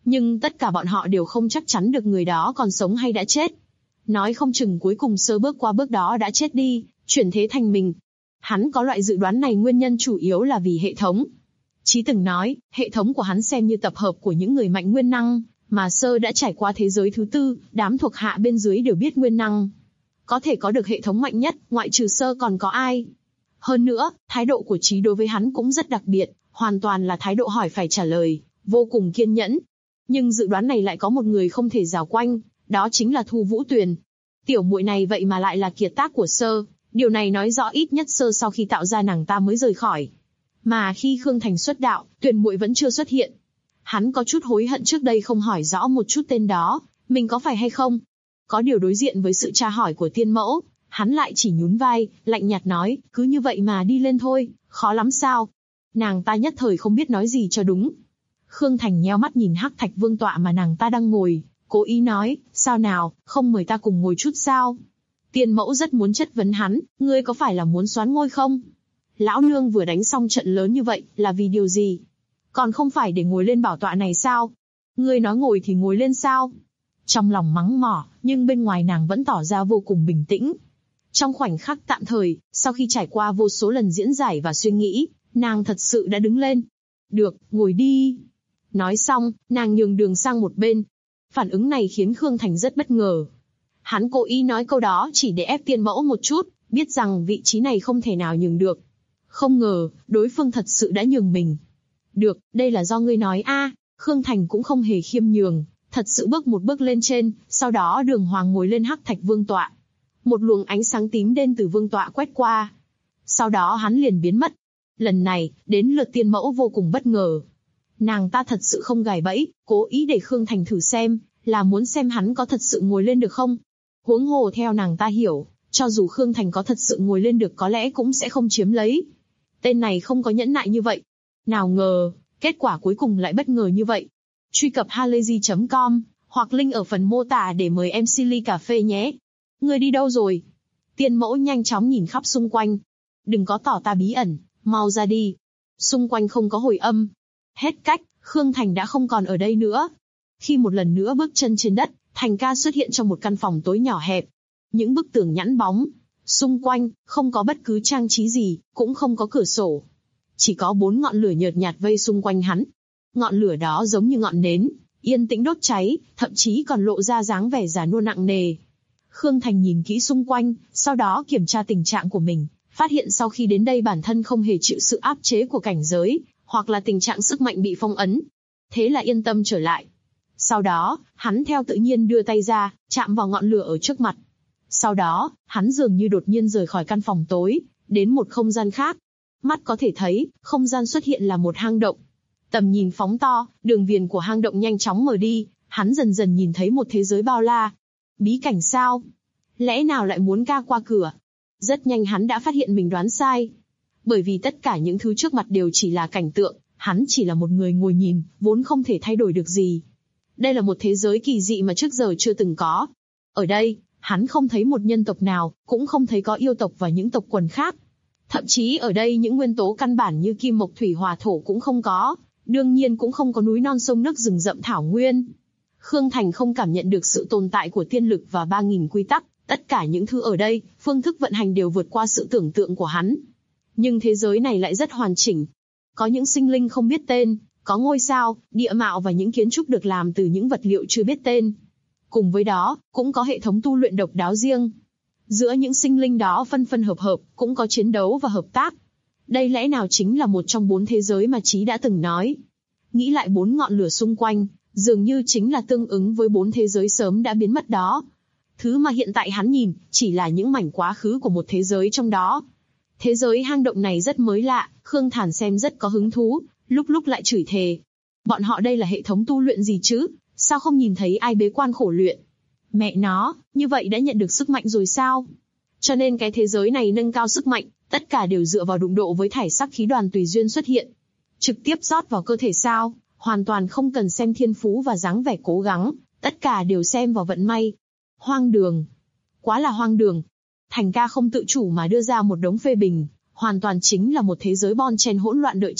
Nhưng tất cả bọn họ đều không chắc chắn được người đó còn sống hay đã chết. Nói không chừng cuối cùng Sơ bước qua bước đó đã chết đi, chuyển thế thành mình. Hắn có loại dự đoán này nguyên nhân chủ yếu là vì hệ thống. Chí từng nói, hệ thống của hắn xem như tập hợp của những người mạnh nguyên năng, mà Sơ đã trải qua thế giới thứ tư, đám thuộc hạ bên dưới đều biết nguyên năng. Có thể có được hệ thống mạnh nhất, ngoại trừ Sơ còn có ai? Hơn nữa, thái độ của Chí đối với hắn cũng rất đặc biệt, hoàn toàn là thái độ hỏi phải trả lời, vô cùng kiên nhẫn. Nhưng dự đoán này lại có một người không thể rào quanh, đó chính là Thu Vũ Tuyền. Tiểu muội này vậy mà lại là kiệt tác của Sơ, điều này nói rõ ít nhất Sơ sau khi tạo ra nàng ta mới rời khỏi. Mà khi Khương Thành xuất đạo, Tuyền muội vẫn chưa xuất hiện. Hắn có chút hối hận trước đây không hỏi rõ một chút tên đó, mình có phải hay không? Có điều đối diện với sự tra hỏi của tiên mẫu, hắn lại chỉ nhún vai, lạnh nhạt nói, cứ như vậy mà đi lên thôi, khó lắm sao? Nàng ta nhất thời không biết nói gì cho đúng. Khương Thành nheo mắt nhìn Hắc Thạch Vương tọa mà nàng ta đang ngồi, cố ý nói, sao nào, không mời ta cùng ngồi chút sao? Tiên mẫu rất muốn chất vấn hắn, ngươi có phải là muốn soán ngôi không? Lão nương vừa đánh xong trận lớn như vậy, là vì điều gì? Còn không phải để ngồi lên bảo tọa này sao? Ngươi nói ngồi thì ngồi lên sao? Trong lòng mắng mỏ, nhưng bên ngoài nàng vẫn tỏ ra vô cùng bình tĩnh. Trong khoảnh khắc tạm thời, sau khi trải qua vô số lần diễn giải và suy nghĩ, nàng thật sự đã đứng lên. Được, ngồi đi. Nói xong, nàng nhường đường sang một bên. Phản ứng này khiến Khương Thành rất bất ngờ. Hắn cố ý nói câu đó chỉ để ép tiên mẫu một chút, biết rằng vị trí này không thể nào nhường được. Không ngờ, đối phương thật sự đã nhường mình. Được, đây là do ngươi nói a. Khương Thành cũng không hề khiêm nhường, thật sự bước một bước lên trên, sau đó đường hoàng ngồi lên Hắc Thạch Vương tọa. Một luồng ánh sáng tím đen từ vương tọa quét qua. Sau đó hắn liền biến mất. Lần này, đến lượt tiên mẫu vô cùng bất ngờ. Nàng ta thật sự không gài bẫy, cố ý để Khương Thành thử xem, là muốn xem hắn có thật sự ngồi lên được không. Huống hồ theo nàng ta hiểu, cho dù Khương Thành có thật sự ngồi lên được có lẽ cũng sẽ không chiếm lấy. Tên này không có nhẫn nại như vậy. Nào ngờ, kết quả cuối cùng lại bất ngờ như vậy. Truy cập halayzi.com, hoặc link ở phần mô tả để mời MC ly cà phê nhé. Ngươi đi đâu rồi? Tiên mẫu nhanh chóng nhìn khắp xung quanh. Đừng có tỏ ta bí ẩn, mau ra đi. Xung quanh không có hồi âm. Hết cách, Khương Thành đã không còn ở đây nữa. Khi một lần nữa bước chân trên đất, Thành ca xuất hiện trong một căn phòng tối nhỏ hẹp. Những bức tường nhẵn bóng. Xung quanh, không có bất cứ trang trí gì, cũng không có cửa sổ. Chỉ có 4 ngọn lửa nhợt nhạt vây xung quanh hắn. Ngọn lửa đó giống như ngọn nến, yên tĩnh đốt cháy, thậm chí còn lộ ra dáng vẻ già nua nặng nề. Khương Thành nhìn kỹ xung quanh, sau đó kiểm tra tình trạng của mình, phát hiện sau khi đến đây bản thân không hề chịu sự áp chế của cảnh giới, hoặc là tình trạng sức mạnh bị phong ấn. Thế là yên tâm trở lại. Sau đó, hắn theo tự nhiên đưa tay ra, chạm vào ngọn lửa ở trước mặt. Sau đó, hắn dường như đột nhiên rời khỏi căn phòng tối, đến một không gian khác. Mắt có thể thấy, không gian xuất hiện là một hang động. Tầm nhìn phóng to, đường viền của hang động nhanh chóng mở đi, hắn dần dần nhìn thấy một thế giới bao la. Bí cảnh sao? Lẽ nào lại muốn ca qua cửa? Rất nhanh hắn đã phát hiện mình đoán sai. Bởi vì tất cả những thứ trước mặt đều chỉ là cảnh tượng, hắn chỉ là một người ngồi nhìn, vốn không thể thay đổi được gì. Đây là một thế giới kỳ dị mà trước giờ chưa từng có. Ở đây, hắn không thấy một nhân tộc nào, cũng không thấy có yêu tộc và những tộc quần khác. Thậm chí ở đây những nguyên tố căn bản như kim mộc thủy hỏa thổ cũng không có, đương nhiên cũng không có núi non sông nước rừng rậm thảo nguyên. Khương Thành không cảm nhận được sự tồn tại của tiên lực và 3.000 quy tắc, tất cả những thứ ở đây, phương thức vận hành đều vượt qua sự tưởng tượng của hắn. Nhưng thế giới này lại rất hoàn chỉnh. Có những sinh linh không biết tên, có ngôi sao, địa mạo và những kiến trúc được làm từ những vật liệu chưa biết tên. Cùng với đó, cũng có hệ thống tu luyện độc đáo riêng. Giữa những sinh linh đó phân phân hợp hợp, cũng có chiến đấu và hợp tác. Đây lẽ nào chính là một trong 4 thế giới mà Chí đã từng nói. Nghĩ lại 4 ngọn lửa xung quanh, dường như chính là tương ứng với 4 thế giới sớm đã biến mất đó. Thứ mà hiện tại hắn nhìn, chỉ là những mảnh quá khứ của một thế giới trong đó. Thế giới hang động này rất mới lạ, Khương Thản xem rất có hứng thú, lúc lúc lại chửi thề. Bọn họ đây là hệ thống tu luyện gì chứ, sao không nhìn thấy ai bế quan khổ luyện? Mẹ nó, như vậy đã nhận được sức mạnh rồi sao? Cho nên cái thế giới này nâng cao sức mạnh, tất cả đều dựa vào đụng độ với thải sắc khí đoàn tùy duyên xuất hiện. Trực tiếp rót vào cơ thể sao, hoàn toàn không cần xem thiên phú và dáng vẻ cố gắng, tất cả đều xem vào vận may. Hoang đường. Quá là hoang đường. Thành ca không tự chủ mà đưa ra một đống phê bình, hoàn toàn chính là một thế giới bon chen hỗn loạn đợi chết,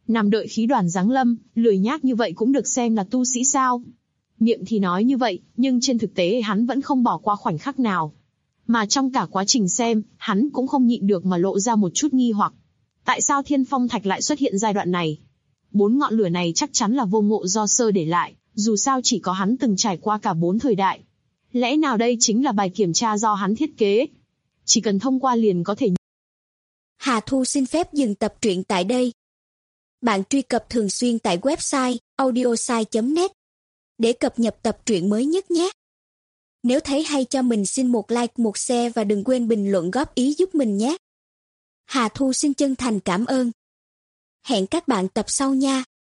Nằm đợi khí đoàn giáng lâm, lười nhác như vậy cũng được xem là tu sĩ sao? Miệng thì nói như vậy, nhưng trên thực tế hắn vẫn không bỏ qua khoảnh khắc nào. Mà trong cả quá trình xem, hắn cũng không nhịn được mà lộ ra một chút nghi hoặc. Tại sao Thiên Phong Thạch lại xuất hiện giai đoạn này? 4 ngọn lửa này chắc chắn là vô ngộ do sơ để lại, dù sao chỉ có hắn từng trải qua cả 4 thời đại. Lẽ nào đây chính là bài kiểm tra do hắn thiết kế? Chỉ cần thông qua liền có thể. Hà Thu xin phép dừng tập truyện tại đây. Bạn truy cập thường xuyên tại website audiosai.net để cập nhật tập truyện mới nhất nhé. Nếu thấy hay cho mình xin một like, một share và đừng quên bình luận góp ý giúp mình nhé. Hà Thu xin chân thành cảm ơn. Hẹn các bạn tập sau nha.